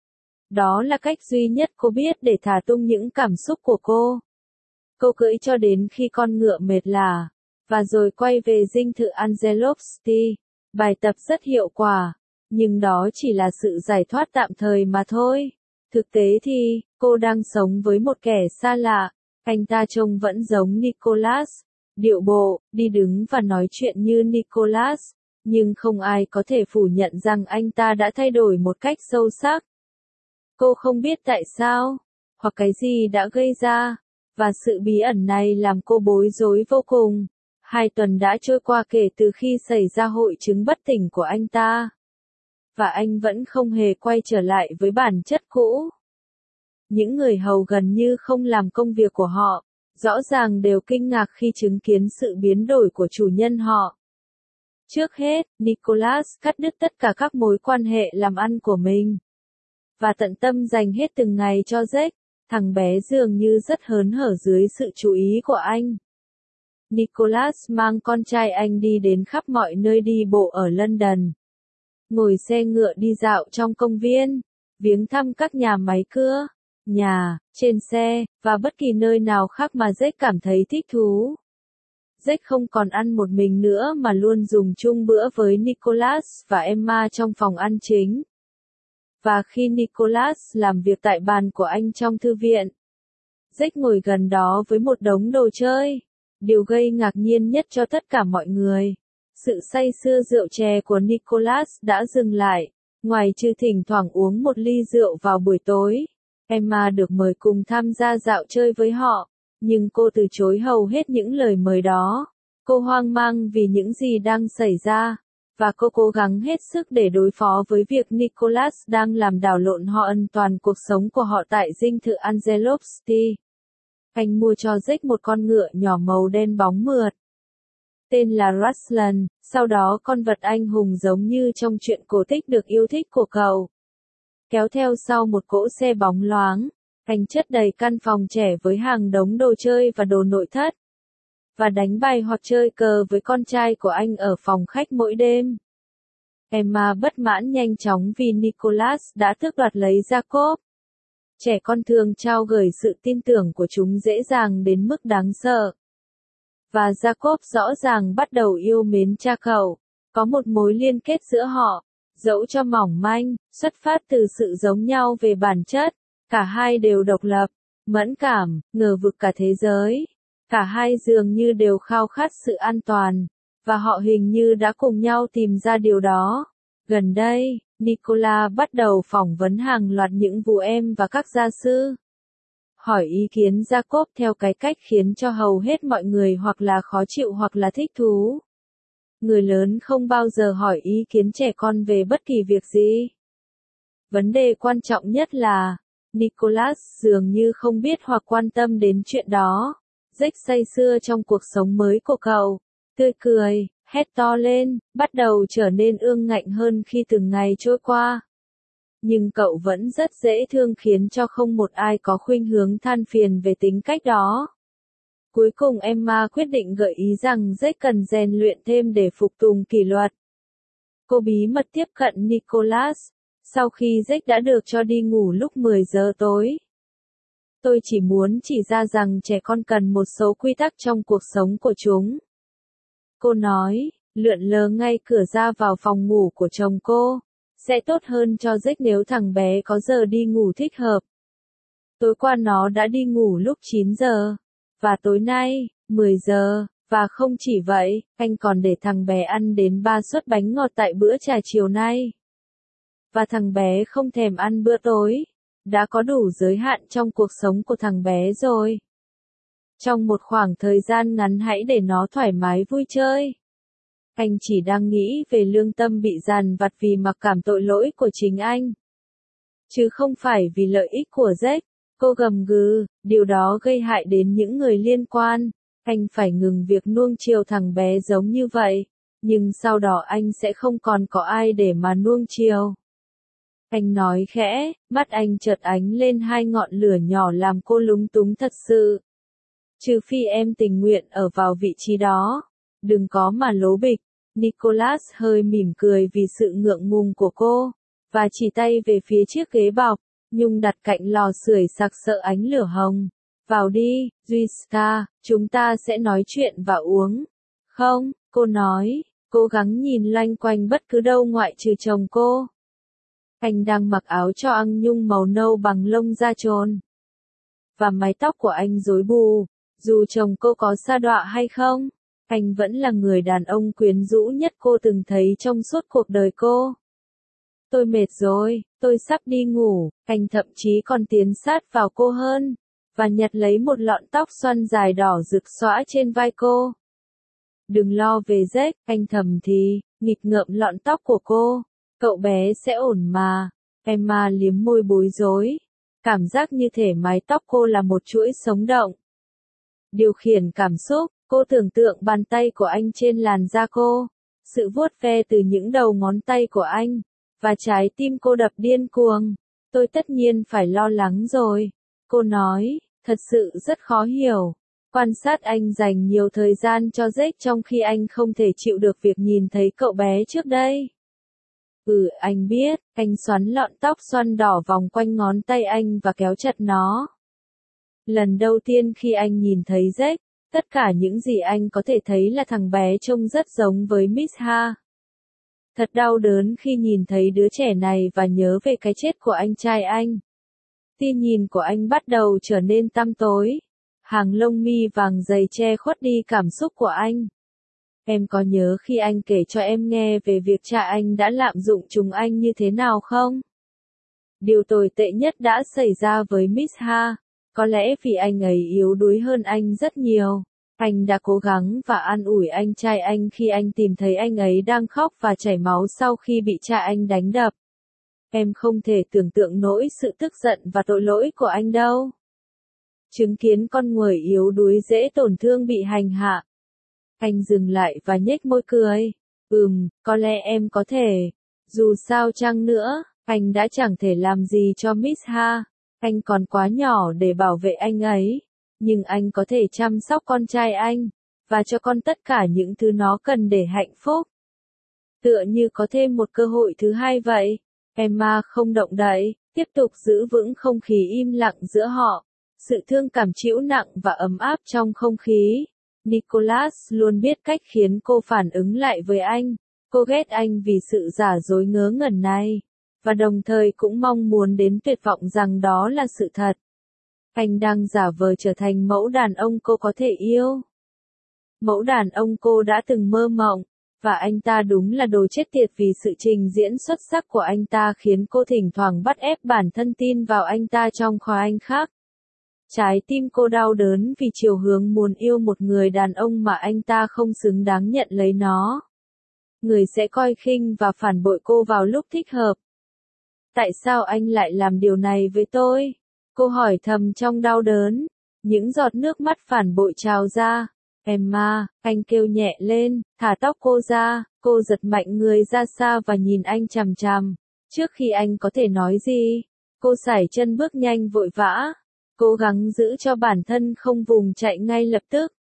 Đó là cách duy nhất cô biết để thả tung những cảm xúc của cô. Cô cưỡi cho đến khi con ngựa mệt lả, và rồi quay về dinh thự Angelovsky. Bài tập rất hiệu quả, nhưng đó chỉ là sự giải thoát tạm thời mà thôi. Thực tế thì, cô đang sống với một kẻ xa lạ. Anh ta trông vẫn giống Nicholas, điệu bộ, đi đứng và nói chuyện như Nicholas. Nhưng không ai có thể phủ nhận rằng anh ta đã thay đổi một cách sâu sắc. Cô không biết tại sao, hoặc cái gì đã gây ra, và sự bí ẩn này làm cô bối rối vô cùng. Hai tuần đã trôi qua kể từ khi xảy ra hội chứng bất tỉnh của anh ta. Và anh vẫn không hề quay trở lại với bản chất cũ. Những người hầu gần như không làm công việc của họ, rõ ràng đều kinh ngạc khi chứng kiến sự biến đổi của chủ nhân họ. Trước hết, Nicholas cắt đứt tất cả các mối quan hệ làm ăn của mình. Và tận tâm dành hết từng ngày cho Jack, thằng bé dường như rất hớn hở dưới sự chú ý của anh. Nicholas mang con trai anh đi đến khắp mọi nơi đi bộ ở London. Ngồi xe ngựa đi dạo trong công viên, viếng thăm các nhà máy cưa, nhà, trên xe, và bất kỳ nơi nào khác mà Jack cảm thấy thích thú. Jack không còn ăn một mình nữa mà luôn dùng chung bữa với Nicholas và Emma trong phòng ăn chính. Và khi Nicholas làm việc tại bàn của anh trong thư viện, Jack ngồi gần đó với một đống đồ chơi. Điều gây ngạc nhiên nhất cho tất cả mọi người, sự say sưa rượu chè của Nicholas đã dừng lại, ngoài trừ thỉnh thoảng uống một ly rượu vào buổi tối. Emma được mời cùng tham gia dạo chơi với họ, nhưng cô từ chối hầu hết những lời mời đó. Cô hoang mang vì những gì đang xảy ra, và cô cố gắng hết sức để đối phó với việc Nicholas đang làm đảo lộn họ an toàn cuộc sống của họ tại dinh thự Angelovsky. Anh mua cho Jack một con ngựa nhỏ màu đen bóng mượt. Tên là Ruslan, sau đó con vật anh hùng giống như trong truyện cổ tích được yêu thích của cậu. Kéo theo sau một cỗ xe bóng loáng, anh chất đầy căn phòng trẻ với hàng đống đồ chơi và đồ nội thất. Và đánh bài hoặc chơi cờ với con trai của anh ở phòng khách mỗi đêm. Emma bất mãn nhanh chóng vì Nicholas đã tước đoạt lấy Jacob. Trẻ con thường trao gửi sự tin tưởng của chúng dễ dàng đến mức đáng sợ. Và Jacob rõ ràng bắt đầu yêu mến cha cậu. Có một mối liên kết giữa họ, dẫu cho mỏng manh, xuất phát từ sự giống nhau về bản chất. Cả hai đều độc lập, mẫn cảm, ngờ vực cả thế giới. Cả hai dường như đều khao khát sự an toàn, và họ hình như đã cùng nhau tìm ra điều đó. Gần đây, Nicola bắt đầu phỏng vấn hàng loạt những vụ em và các gia sư. Hỏi ý kiến Jacob theo cái cách khiến cho hầu hết mọi người hoặc là khó chịu hoặc là thích thú. Người lớn không bao giờ hỏi ý kiến trẻ con về bất kỳ việc gì. Vấn đề quan trọng nhất là, Nicholas dường như không biết hoặc quan tâm đến chuyện đó. Jack say sưa trong cuộc sống mới của cậu, tươi cười, hét to lên, bắt đầu trở nên ương ngạnh hơn khi từng ngày trôi qua. Nhưng cậu vẫn rất dễ thương khiến cho không một ai có khuynh hướng than phiền về tính cách đó. Cuối cùng Emma quyết định gợi ý rằng Jack cần rèn luyện thêm để phục tùng kỷ luật. Cô bí mật tiếp cận Nicholas, sau khi Jack đã được cho đi ngủ lúc mười giờ tối. Tôi chỉ muốn chỉ ra rằng trẻ con cần một số quy tắc trong cuộc sống của chúng. Cô nói, lượn lờ ngay cửa ra vào phòng ngủ của chồng cô. Sẽ tốt hơn cho Jack nếu thằng bé có giờ đi ngủ thích hợp. Tối qua nó đã đi ngủ lúc chín giờ. Và tối nay, mười giờ. Và không chỉ vậy, anh còn để thằng bé ăn đến ba suất bánh ngọt tại bữa trà chiều nay. Và thằng bé không thèm ăn bữa tối. Đã có đủ giới hạn trong cuộc sống của thằng bé rồi. Trong một khoảng thời gian ngắn hãy để nó thoải mái vui chơi. Anh chỉ đang nghĩ về lương tâm bị dằn vặt vì mặc cảm tội lỗi của chính anh. Chứ không phải vì lợi ích của Jack. Cô gầm gừ, điều đó gây hại đến những người liên quan. Anh phải ngừng việc nuông chiều thằng bé giống như vậy. Nhưng sau đó anh sẽ không còn có ai để mà nuông chiều. Anh nói khẽ, mắt anh chợt ánh lên hai ngọn lửa nhỏ làm cô lúng túng thật sự. Trừ phi em tình nguyện ở vào vị trí đó. Đừng có mà lố bịch. Nicholas hơi mỉm cười vì sự ngượng ngùng của cô, và chỉ tay về phía chiếc ghế bọc, nhung đặt cạnh lò sưởi sặc sỡ ánh lửa hồng. Vào đi, Juiska, chúng ta sẽ nói chuyện và uống. Không, cô nói, cố gắng nhìn loanh quanh bất cứ đâu ngoại trừ chồng cô. Anh đang mặc áo cho ăn nhung màu nâu bằng lông da trồn. Và mái tóc của anh rối bù, dù chồng cô có sa đọa hay không. Anh vẫn là người đàn ông quyến rũ nhất cô từng thấy trong suốt cuộc đời cô. Tôi mệt rồi, tôi sắp đi ngủ, anh thậm chí còn tiến sát vào cô hơn, và nhặt lấy một lọn tóc xoăn dài đỏ rực xõa trên vai cô. Đừng lo về Jack, anh thầm thì, nghịch ngợm lọn tóc của cô, cậu bé sẽ ổn mà. Emma liếm môi bối rối, cảm giác như thể mái tóc cô là một chuỗi sống động. Điều khiển cảm xúc. Cô tưởng tượng bàn tay của anh trên làn da cô, sự vuốt ve từ những đầu ngón tay của anh, và trái tim cô đập điên cuồng. Tôi tất nhiên phải lo lắng rồi. Cô nói, thật sự rất khó hiểu. Quan sát anh dành nhiều thời gian cho Jake trong khi anh không thể chịu được việc nhìn thấy cậu bé trước đây. Ừ, anh biết, anh xoắn lọn tóc xoăn đỏ vòng quanh ngón tay anh và kéo chặt nó. Lần đầu tiên khi anh nhìn thấy Jake, tất cả những gì anh có thể thấy là thằng bé trông rất giống với Miss Ha. Thật đau đớn khi nhìn thấy đứa trẻ này và nhớ về cái chết của anh trai anh. Tia nhìn của anh bắt đầu trở nên tăm tối. Hàng lông mi vàng dày che khuất đi cảm xúc của anh. Em có nhớ khi anh kể cho em nghe về việc cha anh đã lạm dụng chúng anh như thế nào không? Điều tồi tệ nhất đã xảy ra với Miss Ha. Có lẽ vì anh ấy yếu đuối hơn anh rất nhiều. Anh đã cố gắng và an ủi anh trai anh khi anh tìm thấy anh ấy đang khóc và chảy máu sau khi bị cha anh đánh đập. Em không thể tưởng tượng nổi sự tức giận và tội lỗi của anh đâu. Chứng kiến con người yếu đuối dễ tổn thương bị hành hạ. Anh dừng lại và nhếch môi cười. Ừm, có lẽ em có thể. Dù sao chăng nữa, anh đã chẳng thể làm gì cho Miss Ha. Anh còn quá nhỏ để bảo vệ anh ấy. Nhưng anh có thể chăm sóc con trai anh, và cho con tất cả những thứ nó cần để hạnh phúc. Tựa như có thêm một cơ hội thứ hai vậy. Emma không động đậy, tiếp tục giữ vững không khí im lặng giữa họ. Sự thương cảm trĩu nặng và ấm áp trong không khí. Nicholas luôn biết cách khiến cô phản ứng lại với anh. Cô ghét anh vì sự giả dối ngớ ngẩn này. Và đồng thời cũng mong muốn đến tuyệt vọng rằng đó là sự thật. Anh đang giả vờ trở thành mẫu đàn ông cô có thể yêu. Mẫu đàn ông cô đã từng mơ mộng. Và anh ta đúng là đồ chết tiệt vì sự trình diễn xuất sắc của anh ta khiến cô thỉnh thoảng bắt ép bản thân tin vào anh ta trong khoảnh khắc. Trái tim cô đau đớn vì chiều hướng muốn yêu một người đàn ông mà anh ta không xứng đáng nhận lấy nó. Người sẽ coi khinh và phản bội cô vào lúc thích hợp. Tại sao anh lại làm điều này với tôi? Cô hỏi thầm trong đau đớn. Những giọt nước mắt phản bội trào ra. Emma, anh kêu nhẹ lên, thả tóc cô ra. Cô giật mạnh người ra xa và nhìn anh chằm chằm. Trước khi anh có thể nói gì, cô sải chân bước nhanh vội vã. Cố gắng giữ cho bản thân không vùng chạy ngay lập tức.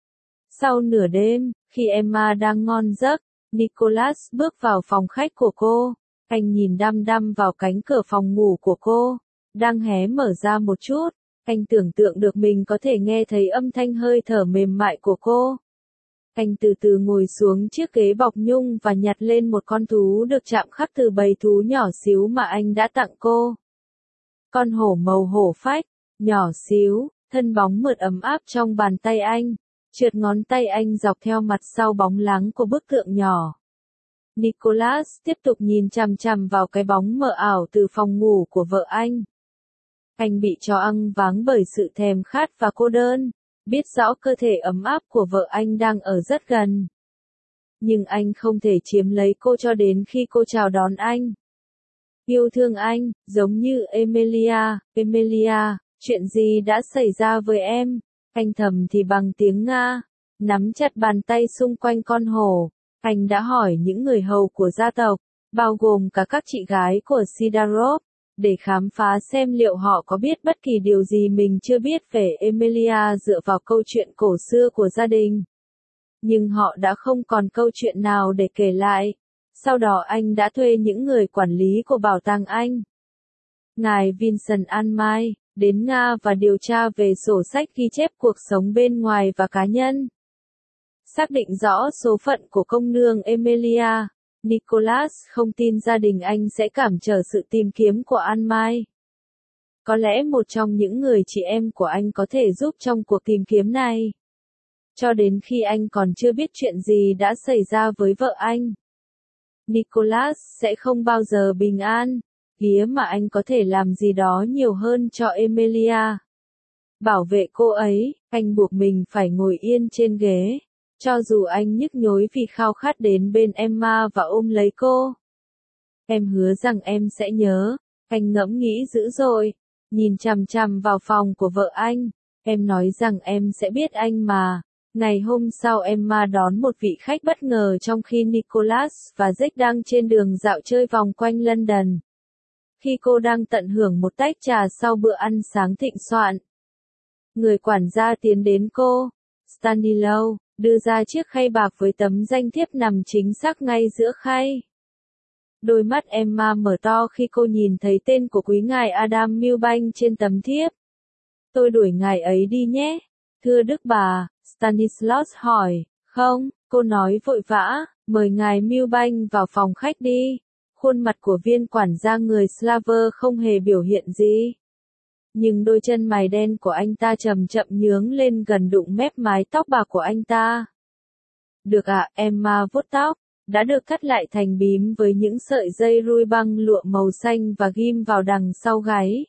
Sau nửa đêm, khi Emma đang ngon giấc, Nicholas bước vào phòng khách của cô. Anh nhìn đăm đăm vào cánh cửa phòng ngủ của cô, đang hé mở ra một chút. Anh tưởng tượng được mình có thể nghe thấy âm thanh hơi thở mềm mại của cô. Anh từ từ ngồi xuống chiếc ghế bọc nhung và nhặt lên một con thú được chạm khắc từ bầy thú nhỏ xíu mà anh đã tặng cô. Con hổ màu hổ phách, nhỏ xíu, thân bóng mượt ấm áp trong bàn tay anh. Trượt ngón tay anh dọc theo mặt sau bóng láng của bức tượng nhỏ. Nicholas tiếp tục nhìn chằm chằm vào cái bóng mờ ảo từ phòng ngủ của vợ anh. Anh bị choáng váng bởi sự thèm khát và cô đơn, biết rõ cơ thể ấm áp của vợ anh đang ở rất gần. Nhưng anh không thể chiếm lấy cô cho đến khi cô chào đón anh. Yêu thương anh, giống như Emilia, Emilia, chuyện gì đã xảy ra với em? Anh thầm thì bằng tiếng Nga, nắm chặt bàn tay xung quanh con hổ. Anh đã hỏi những người hầu của gia tộc, bao gồm cả các chị gái của Sidarov, để khám phá xem liệu họ có biết bất kỳ điều gì mình chưa biết về Emilia dựa vào câu chuyện cổ xưa của gia đình. Nhưng họ đã không còn câu chuyện nào để kể lại. Sau đó anh đã thuê những người quản lý của bảo tàng Anh, ngài Vincent Anmai, đến Nga và điều tra về sổ sách ghi chép cuộc sống bên ngoài và cá nhân. Xác định rõ số phận của công nương Emilia, Nicholas không tin gia đình anh sẽ cản trở sự tìm kiếm của Anmai. Có lẽ một trong những người chị em của anh có thể giúp trong cuộc tìm kiếm này. Cho đến khi anh còn chưa biết chuyện gì đã xảy ra với vợ anh, Nicholas sẽ không bao giờ bình an. Ghía mà anh có thể làm gì đó nhiều hơn cho Emilia. Bảo vệ cô ấy, anh buộc mình phải ngồi yên trên ghế. Cho dù anh nhức nhối vì khao khát đến bên Emma và ôm lấy cô. Em hứa rằng em sẽ nhớ. Anh ngẫm nghĩ dữ dội. Nhìn chằm chằm vào phòng của vợ anh. Em nói rằng em sẽ biết anh mà. Ngày hôm sau Emma đón một vị khách bất ngờ trong khi Nicholas và Jake đang trên đường dạo chơi vòng quanh London. Khi cô đang tận hưởng một tách trà sau bữa ăn sáng thịnh soạn, Người quản gia tiến đến cô, Stanislaw, đưa ra chiếc khay bạc với tấm danh thiếp nằm chính xác ngay giữa khay. Đôi mắt Emma mở to khi cô nhìn thấy tên của quý ngài Adam Milbank trên tấm thiếp. Tôi đuổi ngài ấy đi nhé. Thưa đức bà, Stanislaus hỏi. Không, cô nói vội vã, mời ngài Milbank vào phòng khách đi. Khuôn mặt của viên quản gia người Slaver không hề biểu hiện gì. Nhưng đôi chân mày đen của anh ta chậm chậm nhướng lên gần đụng mép mái tóc bạc của anh ta. Được ạ, à, Emma vuốt tóc, đã được cắt lại thành bím với những sợi dây ruôi băng lụa màu xanh và ghim vào đằng sau gáy.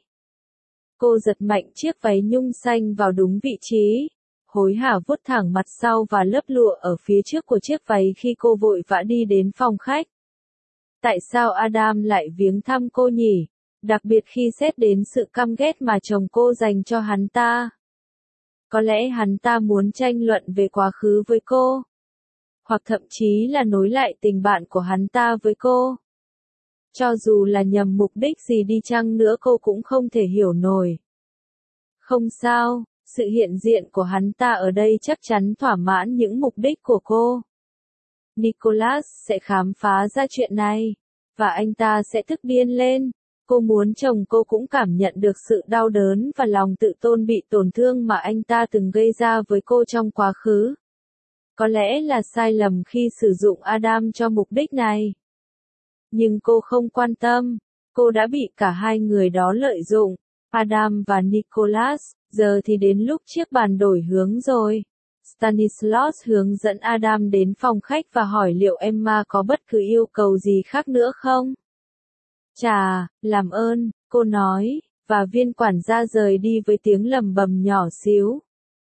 Cô giật mạnh chiếc váy nhung xanh vào đúng vị trí, hối hả vuốt thẳng mặt sau và lớp lụa ở phía trước của chiếc váy khi cô vội vã đi đến phòng khách. Tại sao Adam lại viếng thăm cô nhỉ? Đặc biệt khi xét đến sự căm ghét mà chồng cô dành cho hắn ta. Có lẽ hắn ta muốn tranh luận về quá khứ với cô. Hoặc thậm chí là nối lại tình bạn của hắn ta với cô. Cho dù là nhằm mục đích gì đi chăng nữa cô cũng không thể hiểu nổi. Không sao, sự hiện diện của hắn ta ở đây chắc chắn thỏa mãn những mục đích của cô. Nicholas sẽ khám phá ra chuyện này, và anh ta sẽ tức điên lên. Cô muốn chồng cô cũng cảm nhận được sự đau đớn và lòng tự tôn bị tổn thương mà anh ta từng gây ra với cô trong quá khứ. Có lẽ là sai lầm khi sử dụng Adam cho mục đích này. Nhưng cô không quan tâm, cô đã bị cả hai người đó lợi dụng, Adam và Nicholas, giờ thì đến lúc chiếc bàn đổi hướng rồi. Stanislaus hướng dẫn Adam đến phòng khách và hỏi liệu Emma có bất cứ yêu cầu gì khác nữa không. Chà, làm ơn, cô nói, và viên quản gia rời đi với tiếng lầm bầm nhỏ xíu.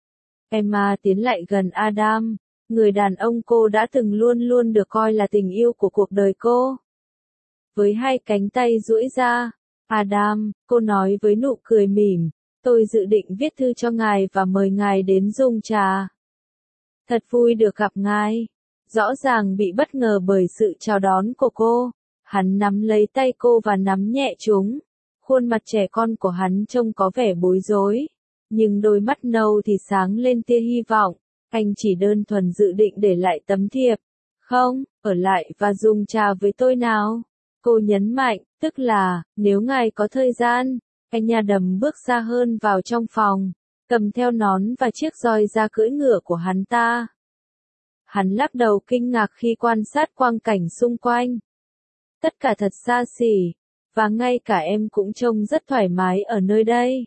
Emma tiến lại gần Adam, người đàn ông cô đã từng luôn luôn được coi là tình yêu của cuộc đời cô. Với hai cánh tay duỗi ra, Adam, cô nói với nụ cười mỉm, tôi dự định viết thư cho ngài và mời ngài đến dùng trà. Thật vui được gặp ngài. Rõ ràng bị bất ngờ bởi sự chào đón của cô. Hắn nắm lấy tay cô và nắm nhẹ chúng. Khuôn mặt trẻ con của hắn trông có vẻ bối rối. Nhưng đôi mắt nâu thì sáng lên tia hy vọng. Anh chỉ đơn thuần dự định để lại tấm thiệp. Không, ở lại và dùng trà với tôi nào. Cô nhấn mạnh, tức là, nếu ngài có thời gian. Anh nhà đầm bước xa hơn vào trong phòng, cầm theo nón và chiếc roi da cưỡi ngựa của hắn ta. Hắn lắc đầu kinh ngạc khi quan sát quang cảnh xung quanh. Tất cả thật xa xỉ, và ngay cả em cũng trông rất thoải mái ở nơi đây.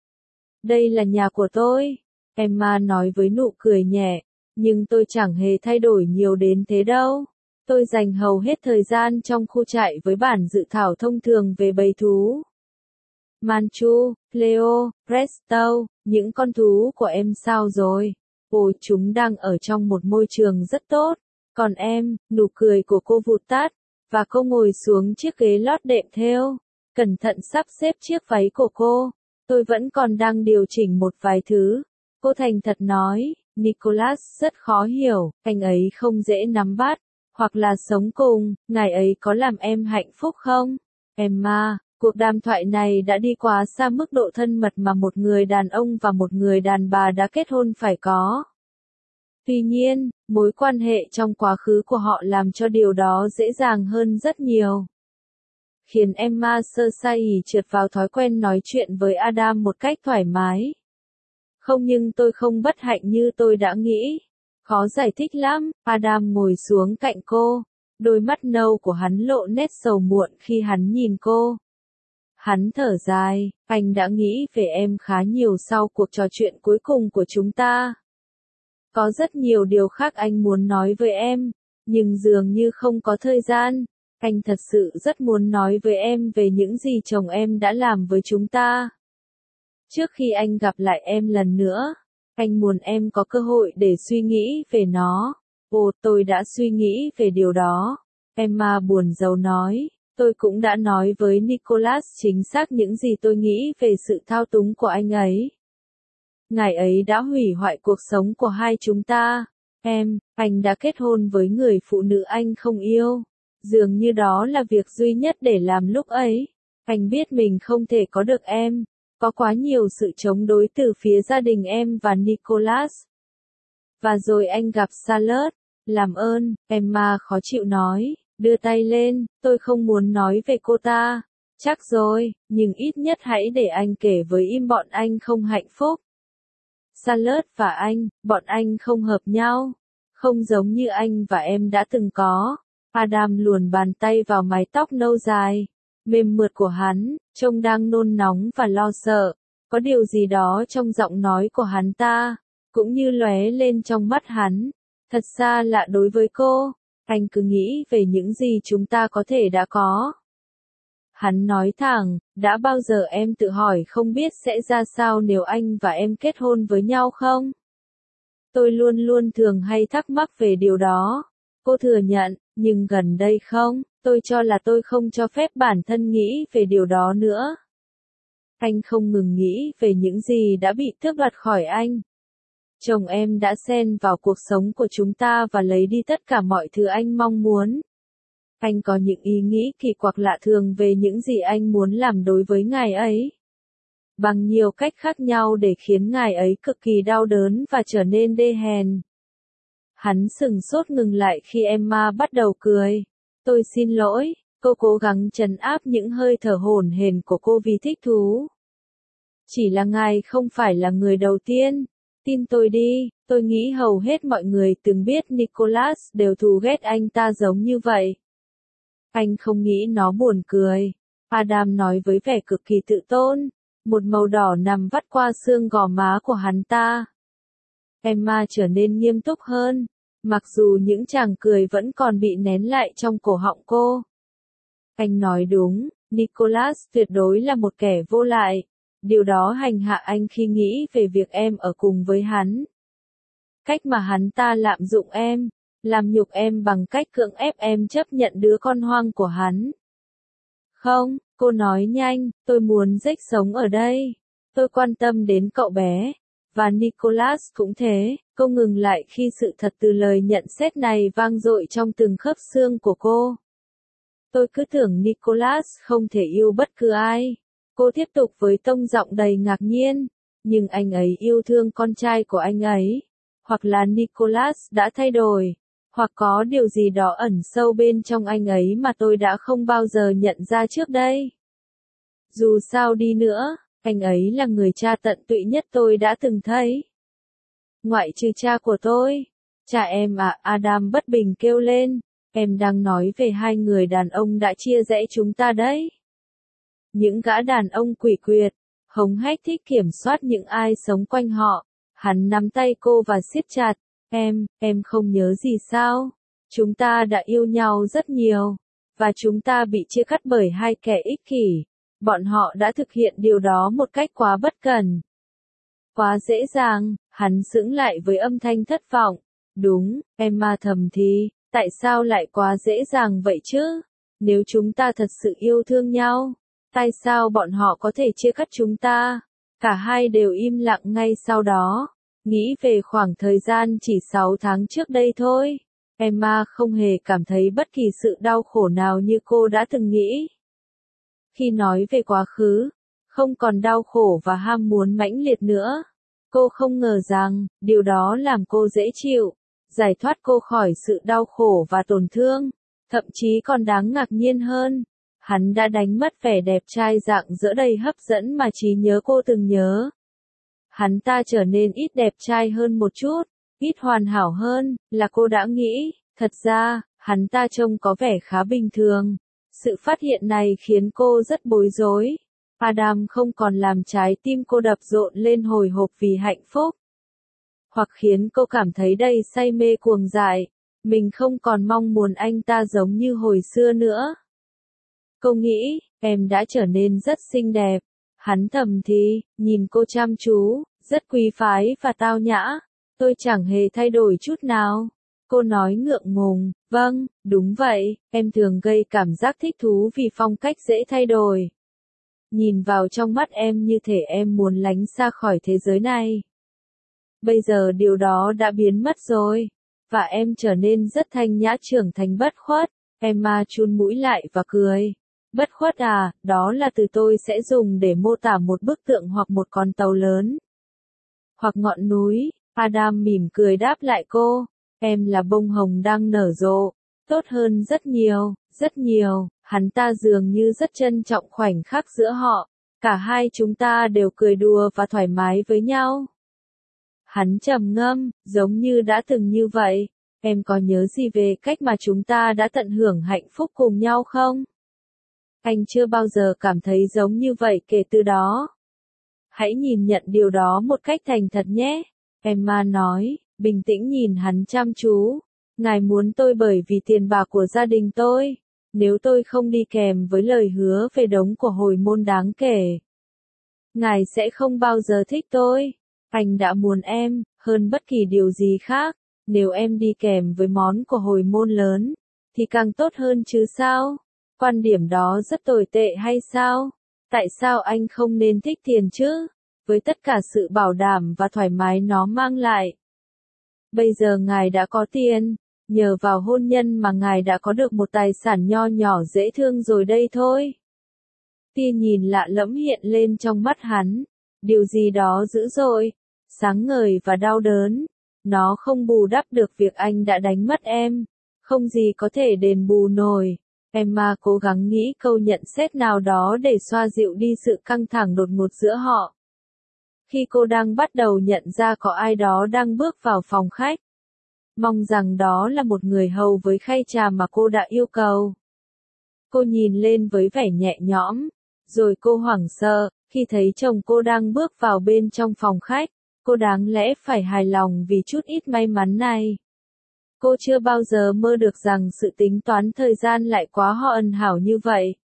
Đây là nhà của tôi, Emma nói với nụ cười nhẹ, nhưng tôi chẳng hề thay đổi nhiều đến thế đâu. Tôi dành hầu hết thời gian trong khu trại với bản dự thảo thông thường về bầy thú. Manchu, Cleo, Presto, những con thú của em sao rồi? Ồ, chúng đang ở trong một môi trường rất tốt. Còn em, nụ cười của cô vụt tắt, và cô ngồi xuống chiếc ghế lót đệm thêu, cẩn thận sắp xếp chiếc váy của cô. Tôi vẫn còn đang điều chỉnh một vài thứ. Cô thành thật nói, Nicholas rất khó hiểu, anh ấy không dễ nắm bắt, hoặc là sống cùng, ngài ấy có làm em hạnh phúc không? Emma, cuộc đàm thoại này đã đi quá xa mức độ thân mật mà một người đàn ông và một người đàn bà đã kết hôn phải có. Tuy nhiên, mối quan hệ trong quá khứ của họ làm cho điều đó dễ dàng hơn rất nhiều. Khiến Emma sơ sài trượt vào thói quen nói chuyện với Adam một cách thoải mái. Không, nhưng tôi không bất hạnh như tôi đã nghĩ. Khó giải thích lắm. Adam ngồi xuống cạnh cô. Đôi mắt nâu của hắn lộ nét sầu muộn khi hắn nhìn cô. Hắn thở dài, anh đã nghĩ về em khá nhiều sau cuộc trò chuyện cuối cùng của chúng ta. Có rất nhiều điều khác anh muốn nói với em, nhưng dường như không có thời gian. Anh thật sự rất muốn nói với em về những gì chồng em đã làm với chúng ta. Trước khi anh gặp lại em lần nữa, anh muốn em có cơ hội để suy nghĩ về nó. Ồ, tôi đã suy nghĩ về điều đó. Emma buồn rầu nói, tôi cũng đã nói với Nicholas chính xác những gì tôi nghĩ về sự thao túng của anh ấy. Ngài ấy đã hủy hoại cuộc sống của hai chúng ta. Em, anh đã kết hôn với người phụ nữ anh không yêu. Dường như đó là việc duy nhất để làm lúc ấy. Anh biết mình không thể có được em. Có quá nhiều sự chống đối từ phía gia đình em và Nicholas. Và rồi anh gặp Charlotte. Làm ơn, Emma khó chịu nói, đưa tay lên, tôi không muốn nói về cô ta. Chắc rồi, nhưng ít nhất hãy để anh kể với im bọn anh không hạnh phúc. Charlotte và anh, bọn anh không hợp nhau. Không giống như anh và em đã từng có. Adam luồn bàn tay vào mái tóc nâu dài, mềm mượt của hắn, trông đang nôn nóng và lo sợ. Có điều gì đó trong giọng nói của hắn ta, cũng như lóe lên trong mắt hắn. Thật xa lạ đối với cô, anh cứ nghĩ về những gì chúng ta có thể đã có. Hắn nói thẳng, đã bao giờ em tự hỏi không biết sẽ ra sao nếu anh và em kết hôn với nhau không? Tôi luôn luôn thường hay thắc mắc về điều đó. Cô thừa nhận, nhưng gần đây không, tôi cho là tôi không cho phép bản thân nghĩ về điều đó nữa. Anh không ngừng nghĩ về những gì đã bị tước đoạt khỏi anh. Chồng em đã xen vào cuộc sống của chúng ta và lấy đi tất cả mọi thứ anh mong muốn. Anh có những ý nghĩ kỳ quặc lạ thường về những gì anh muốn làm đối với ngài ấy. Bằng nhiều cách khác nhau để khiến ngài ấy cực kỳ đau đớn và trở nên đê hèn. Hắn sừng sốt ngừng lại khi Emma bắt đầu cười. Tôi xin lỗi, cô cố gắng trấn áp những hơi thở hổn hển của cô vì thích thú. Chỉ là ngài không phải là người đầu tiên. Tin tôi đi, tôi nghĩ hầu hết mọi người từng biết Nicholas đều thù ghét anh ta giống như vậy. Anh không nghĩ nó buồn cười. Adam nói với vẻ cực kỳ tự tôn. Một màu đỏ nằm vắt qua xương gò má của hắn ta. Emma trở nên nghiêm túc hơn. Mặc dù những tràng cười vẫn còn bị nén lại trong cổ họng cô. Anh nói đúng, Nicholas tuyệt đối là một kẻ vô lại. Điều đó hành hạ anh khi nghĩ về việc em ở cùng với hắn. Cách mà hắn ta lạm dụng em, làm nhục em bằng cách cưỡng ép em chấp nhận đứa con hoang của hắn. Không, cô nói nhanh, tôi muốn Jake sống ở đây. Tôi quan tâm đến cậu bé. Và Nicholas cũng thế. Cô ngừng lại khi sự thật từ lời nhận xét này vang dội trong từng khớp xương của cô. Tôi cứ tưởng Nicholas không thể yêu bất cứ ai. Cô tiếp tục với tông giọng đầy ngạc nhiên. Nhưng anh ấy yêu thương con trai của anh ấy. Hoặc là Nicholas đã thay đổi. Hoặc có điều gì đó ẩn sâu bên trong anh ấy mà tôi đã không bao giờ nhận ra trước đây. Dù sao đi nữa, anh ấy là người cha tận tụy nhất tôi đã từng thấy. Ngoại trừ cha của tôi. Cha em à, Adam bất bình kêu lên. Em đang nói về hai người đàn ông đã chia rẽ chúng ta đấy. Những gã đàn ông quỷ quyệt, hống hách thích kiểm soát những ai sống quanh họ. Hắn nắm tay cô và siết chặt. Em, em không nhớ gì sao? Chúng ta đã yêu nhau rất nhiều. Và chúng ta bị chia cắt bởi hai kẻ ích kỷ. Bọn họ đã thực hiện điều đó một cách quá bất cẩn. Quá dễ dàng, hắn sững lại với âm thanh thất vọng. Đúng, Emma thầm thì, tại sao lại quá dễ dàng vậy chứ? Nếu chúng ta thật sự yêu thương nhau, tại sao bọn họ có thể chia cắt chúng ta? Cả hai đều im lặng ngay sau đó. Nghĩ về khoảng thời gian chỉ sáu tháng trước đây thôi. Emma không hề cảm thấy bất kỳ sự đau khổ nào như cô đã từng nghĩ. Khi nói về quá khứ, không còn đau khổ và ham muốn mãnh liệt nữa. Cô không ngờ rằng, điều đó làm cô dễ chịu, giải thoát cô khỏi sự đau khổ và tổn thương. Thậm chí còn đáng ngạc nhiên hơn, hắn đã đánh mất vẻ đẹp trai rạng rỡ đầy hấp dẫn mà trí nhớ cô từng nhớ. Hắn ta trở nên ít đẹp trai hơn một chút, ít hoàn hảo hơn, là cô đã nghĩ. Thật ra, hắn ta trông có vẻ khá bình thường. Sự phát hiện này khiến cô rất bối rối. Adam không còn làm trái tim cô đập rộn lên hồi hộp vì hạnh phúc. Hoặc khiến cô cảm thấy đầy say mê cuồng dại. Mình không còn mong muốn anh ta giống như hồi xưa nữa. Cô nghĩ, em đã trở nên rất xinh đẹp. Hắn thầm thì, nhìn cô chăm chú, rất quý phái và tao nhã. Tôi chẳng hề thay đổi chút nào. Cô nói ngượng ngùng, vâng, đúng vậy, em thường gây cảm giác thích thú vì phong cách dễ thay đổi. Nhìn vào trong mắt em như thể em muốn lánh xa khỏi thế giới này. Bây giờ điều đó đã biến mất rồi, và em trở nên rất thanh nhã trưởng thành bất khuất. Emma chun mũi lại và cười. Bất khuất à, đó là từ tôi sẽ dùng để mô tả một bức tượng hoặc một con tàu lớn. Hoặc ngọn núi, Adam mỉm cười đáp lại cô, em là bông hồng đang nở rộ, tốt hơn rất nhiều, rất nhiều, hắn ta dường như rất trân trọng khoảnh khắc giữa họ, cả hai chúng ta đều cười đùa và thoải mái với nhau. Hắn trầm ngâm, giống như đã từng như vậy, em có nhớ gì về cách mà chúng ta đã tận hưởng hạnh phúc cùng nhau không? Anh chưa bao giờ cảm thấy giống như vậy kể từ đó. Hãy nhìn nhận điều đó một cách thành thật nhé, Emma nói, bình tĩnh nhìn hắn chăm chú. Ngài muốn tôi bởi vì tiền bạc của gia đình tôi, nếu tôi không đi kèm với lời hứa về đống của hồi môn đáng kể. Ngài sẽ không bao giờ thích tôi. Anh đã muốn em, hơn bất kỳ điều gì khác, nếu em đi kèm với món của hồi môn lớn, thì càng tốt hơn chứ sao? Quan điểm đó rất tồi tệ hay sao? Tại sao anh không nên thích tiền chứ? Với tất cả sự bảo đảm và thoải mái nó mang lại. Bây giờ ngài đã có tiền, nhờ vào hôn nhân mà ngài đã có được một tài sản nho nhỏ dễ thương rồi đây thôi. Tia nhìn lạ lẫm hiện lên trong mắt hắn, điều gì đó dữ dội, sáng ngời và đau đớn. Nó không bù đắp được việc anh đã đánh mất em, không gì có thể đền bù nổi. Emma cố gắng nghĩ câu nhận xét nào đó để xoa dịu đi sự căng thẳng đột ngột giữa họ. Khi cô đang bắt đầu nhận ra có ai đó đang bước vào phòng khách. Mong rằng đó là một người hầu với khay trà mà cô đã yêu cầu. Cô nhìn lên với vẻ nhẹ nhõm, rồi cô hoảng sợ, khi thấy chồng cô đang bước vào bên trong phòng khách. Cô đáng lẽ phải hài lòng vì chút ít may mắn này. Cô chưa bao giờ mơ được rằng sự tính toán thời gian lại quá hoàn hảo như vậy.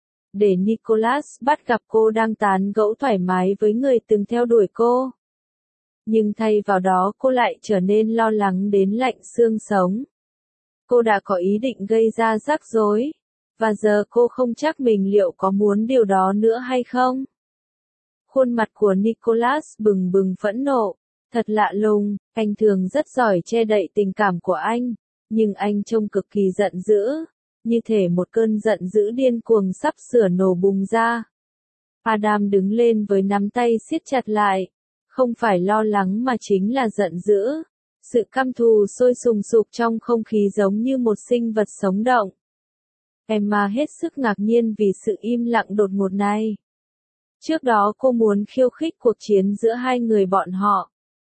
Để Nicholas bắt gặp cô đang tán gẫu thoải mái với người từng theo đuổi cô. Nhưng thay vào đó cô lại trở nên lo lắng đến lạnh xương sống. Cô đã có ý định gây ra rắc rối, và giờ cô không chắc mình liệu có muốn điều đó nữa hay không. Khuôn mặt của Nicholas bừng bừng phẫn nộ. Thật lạ lùng, anh thường rất giỏi che đậy tình cảm của anh, nhưng anh trông cực kỳ giận dữ, như thể một cơn giận dữ điên cuồng sắp sửa nổ bùng ra. Adam đứng lên với nắm tay siết chặt lại, không phải lo lắng mà chính là giận dữ. Sự căm thù sôi sùng sục trong không khí giống như một sinh vật sống động. Emma hết sức ngạc nhiên vì sự im lặng đột ngột này. Trước đó cô muốn khiêu khích cuộc chiến giữa hai người bọn họ.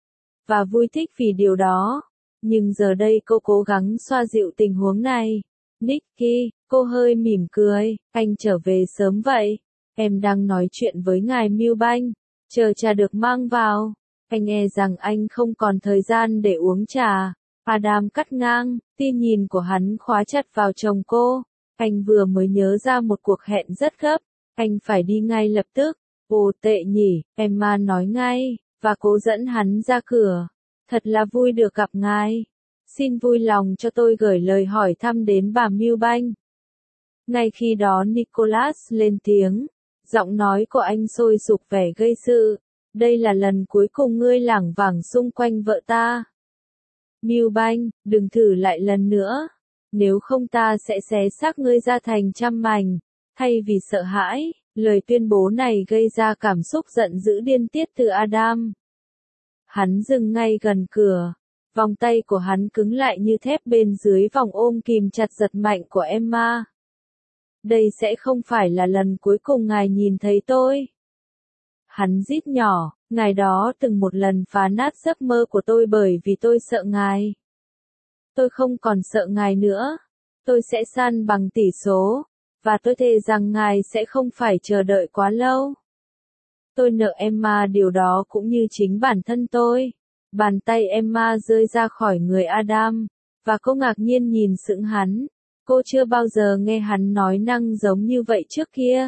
Và vui thích vì điều đó. Nhưng giờ đây cô cố gắng xoa dịu tình huống này. Nicky, cô hơi mỉm cười, anh trở về sớm vậy. Em đang nói chuyện với ngài Milbank, chờ trà được mang vào. Anh e rằng anh không còn thời gian để uống trà. Adam cắt ngang, tia nhìn của hắn khóa chặt vào chồng cô. Anh vừa mới nhớ ra một cuộc hẹn rất gấp. Anh phải đi ngay lập tức. Ồ tệ nhỉ, Emma nói ngay, và cố dẫn hắn ra cửa. Thật là vui được gặp ngài. Xin vui lòng cho tôi gửi lời hỏi thăm đến bà Milbank. Ngay khi đó Nicholas lên tiếng. Giọng nói của anh sôi sục vẻ gây sự. Đây là lần cuối cùng ngươi lảng vảng xung quanh vợ ta. Milbank, đừng thử lại lần nữa. Nếu không ta sẽ xé xác ngươi ra thành trăm mảnh. Thay vì sợ hãi, lời tuyên bố này gây ra cảm xúc giận dữ điên tiết từ Adam. Hắn dừng ngay gần cửa. Vòng tay của hắn cứng lại như thép bên dưới vòng ôm kìm chặt giật mạnh của Emma. Đây sẽ không phải là lần cuối cùng ngài nhìn thấy tôi. Hắn rít nhỏ, ngài đó từng một lần phá nát giấc mơ của tôi bởi vì tôi sợ ngài. Tôi không còn sợ ngài nữa. Tôi sẽ san bằng tỷ số. Và tôi thề rằng ngài sẽ không phải chờ đợi quá lâu. Tôi nợ Emma điều đó cũng như chính bản thân tôi. Bàn tay Emma rơi ra khỏi người Adam, và cô ngạc nhiên nhìn sững hắn. Cô chưa bao giờ nghe hắn nói năng giống như vậy trước kia.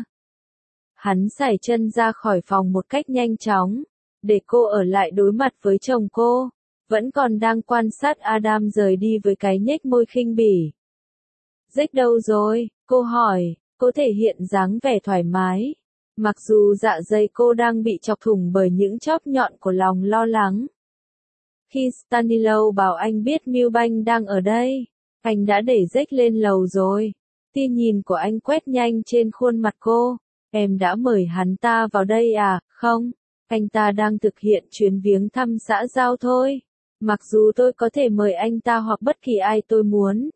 Hắn sải chân ra khỏi phòng một cách nhanh chóng, để cô ở lại đối mặt với chồng cô, vẫn còn đang quan sát Adam rời đi với cái nhếch môi khinh bỉ. Rách đâu rồi? Cô hỏi, cô thể hiện dáng vẻ thoải mái. Mặc dù dạ dày cô đang bị chọc thủng bởi những chóp nhọn của lòng lo lắng. Khi Stanislaw bảo anh biết Milbank đang ở đây, anh đã đẩy Jack lên lầu rồi. Tia nhìn của anh quét nhanh trên khuôn mặt cô. Em đã mời hắn ta vào đây à? Không, anh ta đang thực hiện chuyến viếng thăm xã giao thôi. Mặc dù tôi có thể mời anh ta hoặc bất kỳ ai tôi muốn.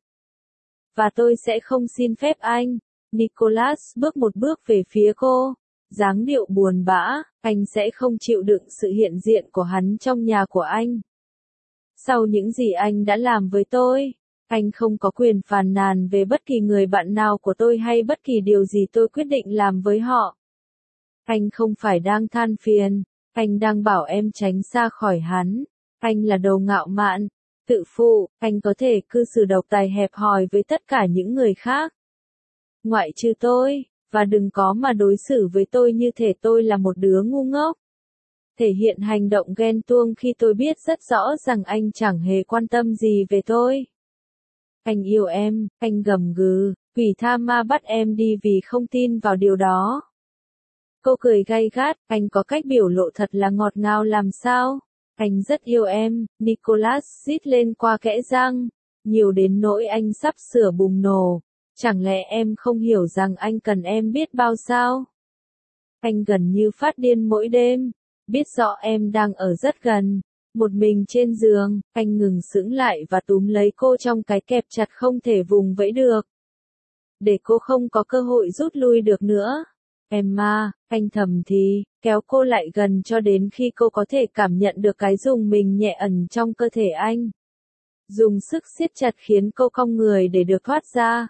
Và tôi sẽ không xin phép anh. Nicholas bước một bước về phía cô. Dáng điệu buồn bã, anh sẽ không chịu đựng sự hiện diện của hắn trong nhà của anh. Sau những gì anh đã làm với tôi, anh không có quyền phàn nàn về bất kỳ người bạn nào của tôi hay bất kỳ điều gì tôi quyết định làm với họ. Anh không phải đang than phiền, anh đang bảo em tránh xa khỏi hắn. Anh là đồ ngạo mạn, tự phụ, anh có thể cư xử độc tài hẹp hòi với tất cả những người khác. Ngoại trừ tôi, và đừng có mà đối xử với tôi như thể tôi là một đứa ngu ngốc. Thể hiện hành động ghen tuông khi tôi biết rất rõ rằng anh chẳng hề quan tâm gì về tôi. Anh yêu em, anh gầm gừ, quỷ tha ma bắt em đi vì không tin vào điều đó. Cô cười gay gắt, anh có cách biểu lộ thật là ngọt ngào làm sao? Anh rất yêu em, Nicholas rít lên qua kẽ răng, nhiều đến nỗi anh sắp sửa bùng nổ. Chẳng lẽ em không hiểu rằng anh cần em biết bao sao? Anh gần như phát điên mỗi đêm, biết rõ em đang ở rất gần. Một mình trên giường, anh ngừng sững lại và túm lấy cô trong cái kẹp chặt không thể vùng vẫy được. Để cô không có cơ hội rút lui được nữa. Emma, anh thầm thì, kéo cô lại gần cho đến khi cô có thể cảm nhận được cái rung mình nhẹ ẩn trong cơ thể anh. Dùng sức siết chặt khiến cô cong người để được thoát ra.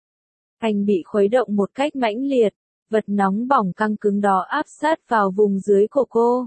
Anh bị khuấy động một cách mãnh liệt, vật nóng bỏng căng cứng đó áp sát vào vùng dưới của cô.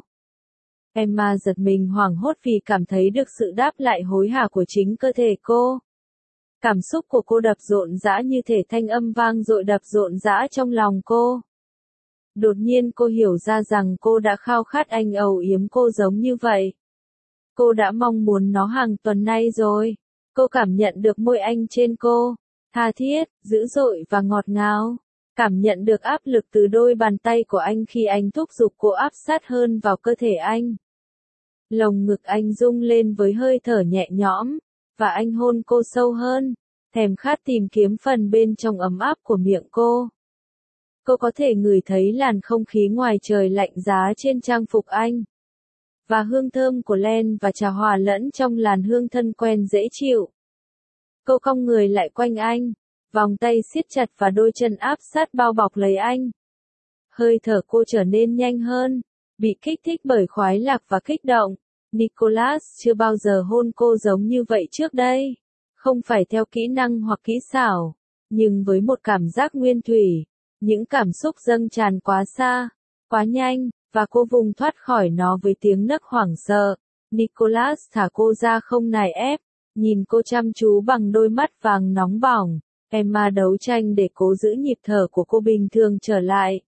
Emma giật mình hoảng hốt vì cảm thấy được sự đáp lại hối hả của chính cơ thể cô. Cảm xúc của cô đập rộn rã như thể thanh âm vang dội đập rộn rã trong lòng cô. Đột nhiên cô hiểu ra rằng cô đã khao khát anh âu yếm cô giống như vậy. Cô đã mong muốn nó hàng tuần nay rồi. Cô cảm nhận được môi anh trên cô, tha thiết, dữ dội và ngọt ngào. Cảm nhận được áp lực từ đôi bàn tay của anh khi anh thúc giục cô áp sát hơn vào cơ thể anh. Lồng ngực anh rung lên với hơi thở nhẹ nhõm, và anh hôn cô sâu hơn, thèm khát tìm kiếm phần bên trong ấm áp của miệng cô. Cô có thể ngửi thấy làn không khí ngoài trời lạnh giá trên trang phục anh. Và hương thơm của len và trà hòa lẫn trong làn hương thân quen dễ chịu. Cô cong người lại quanh anh, vòng tay siết chặt và đôi chân áp sát bao bọc lấy anh. Hơi thở cô trở nên nhanh hơn, bị kích thích bởi khoái lạc và kích động. Nicholas chưa bao giờ hôn cô giống như vậy trước đây. Không phải theo kỹ năng hoặc kỹ xảo, nhưng với một cảm giác nguyên thủy. Những cảm xúc dâng tràn quá xa, quá nhanh, và cô vùng thoát khỏi nó với tiếng nấc hoảng sợ. Nicholas thả cô ra không nài ép, nhìn cô chăm chú bằng đôi mắt vàng nóng bỏng. Emma đấu tranh để cố giữ nhịp thở của cô bình thường trở lại.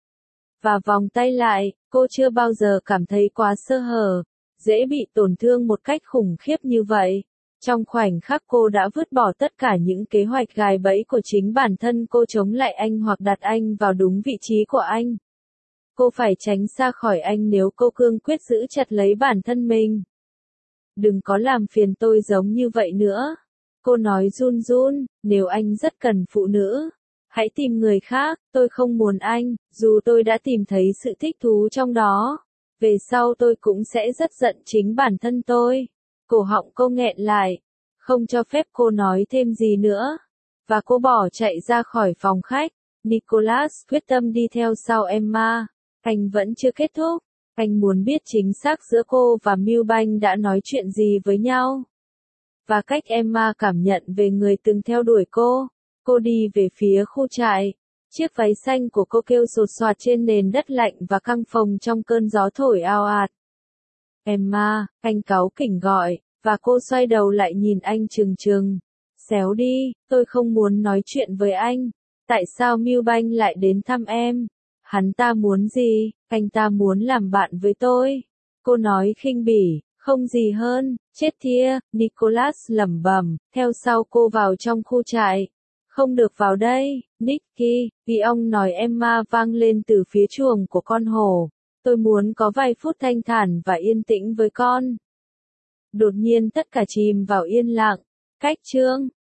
Và vòng tay lại, cô chưa bao giờ cảm thấy quá sơ hở, dễ bị tổn thương một cách khủng khiếp như vậy. Trong khoảnh khắc cô đã vứt bỏ tất cả những kế hoạch gài bẫy của chính bản thân cô chống lại anh hoặc đặt anh vào đúng vị trí của anh. Cô phải tránh xa khỏi anh nếu cô cương quyết giữ chặt lấy bản thân mình. Đừng có làm phiền tôi giống như vậy nữa. Cô nói run run, nếu anh rất cần phụ nữ, hãy tìm người khác, tôi không muốn anh, dù tôi đã tìm thấy sự thích thú trong đó. Về sau tôi cũng sẽ rất giận chính bản thân tôi. Cổ họng cô nghẹn lại, không cho phép cô nói thêm gì nữa. Và cô bỏ chạy ra khỏi phòng khách. Nicholas quyết tâm đi theo sau Emma. Anh vẫn chưa kết thúc. Anh muốn biết chính xác giữa cô và Milbank đã nói chuyện gì với nhau. Và cách Emma cảm nhận về người từng theo đuổi cô. Cô đi về phía khu trại. Chiếc váy xanh của cô kêu sột soạt trên nền đất lạnh và căng phồng trong cơn gió thổi ào ạt. Emma, anh cáu kỉnh gọi, và cô xoay đầu lại nhìn anh trừng trừng. Xéo đi, tôi không muốn nói chuyện với anh. Tại sao Milbank lại đến thăm em? Hắn ta muốn gì? Anh ta muốn làm bạn với tôi. Cô nói khinh bỉ, không gì hơn, chết thia, Nicholas lẩm bẩm, theo sau cô vào trong khu trại. Không được vào đây, Nicky, vì ông nói Emma vang lên từ phía chuồng của con hổ. Tôi muốn có vài phút thanh thản và yên tĩnh với con. Đột nhiên tất cả chìm vào yên lặng. Cách chương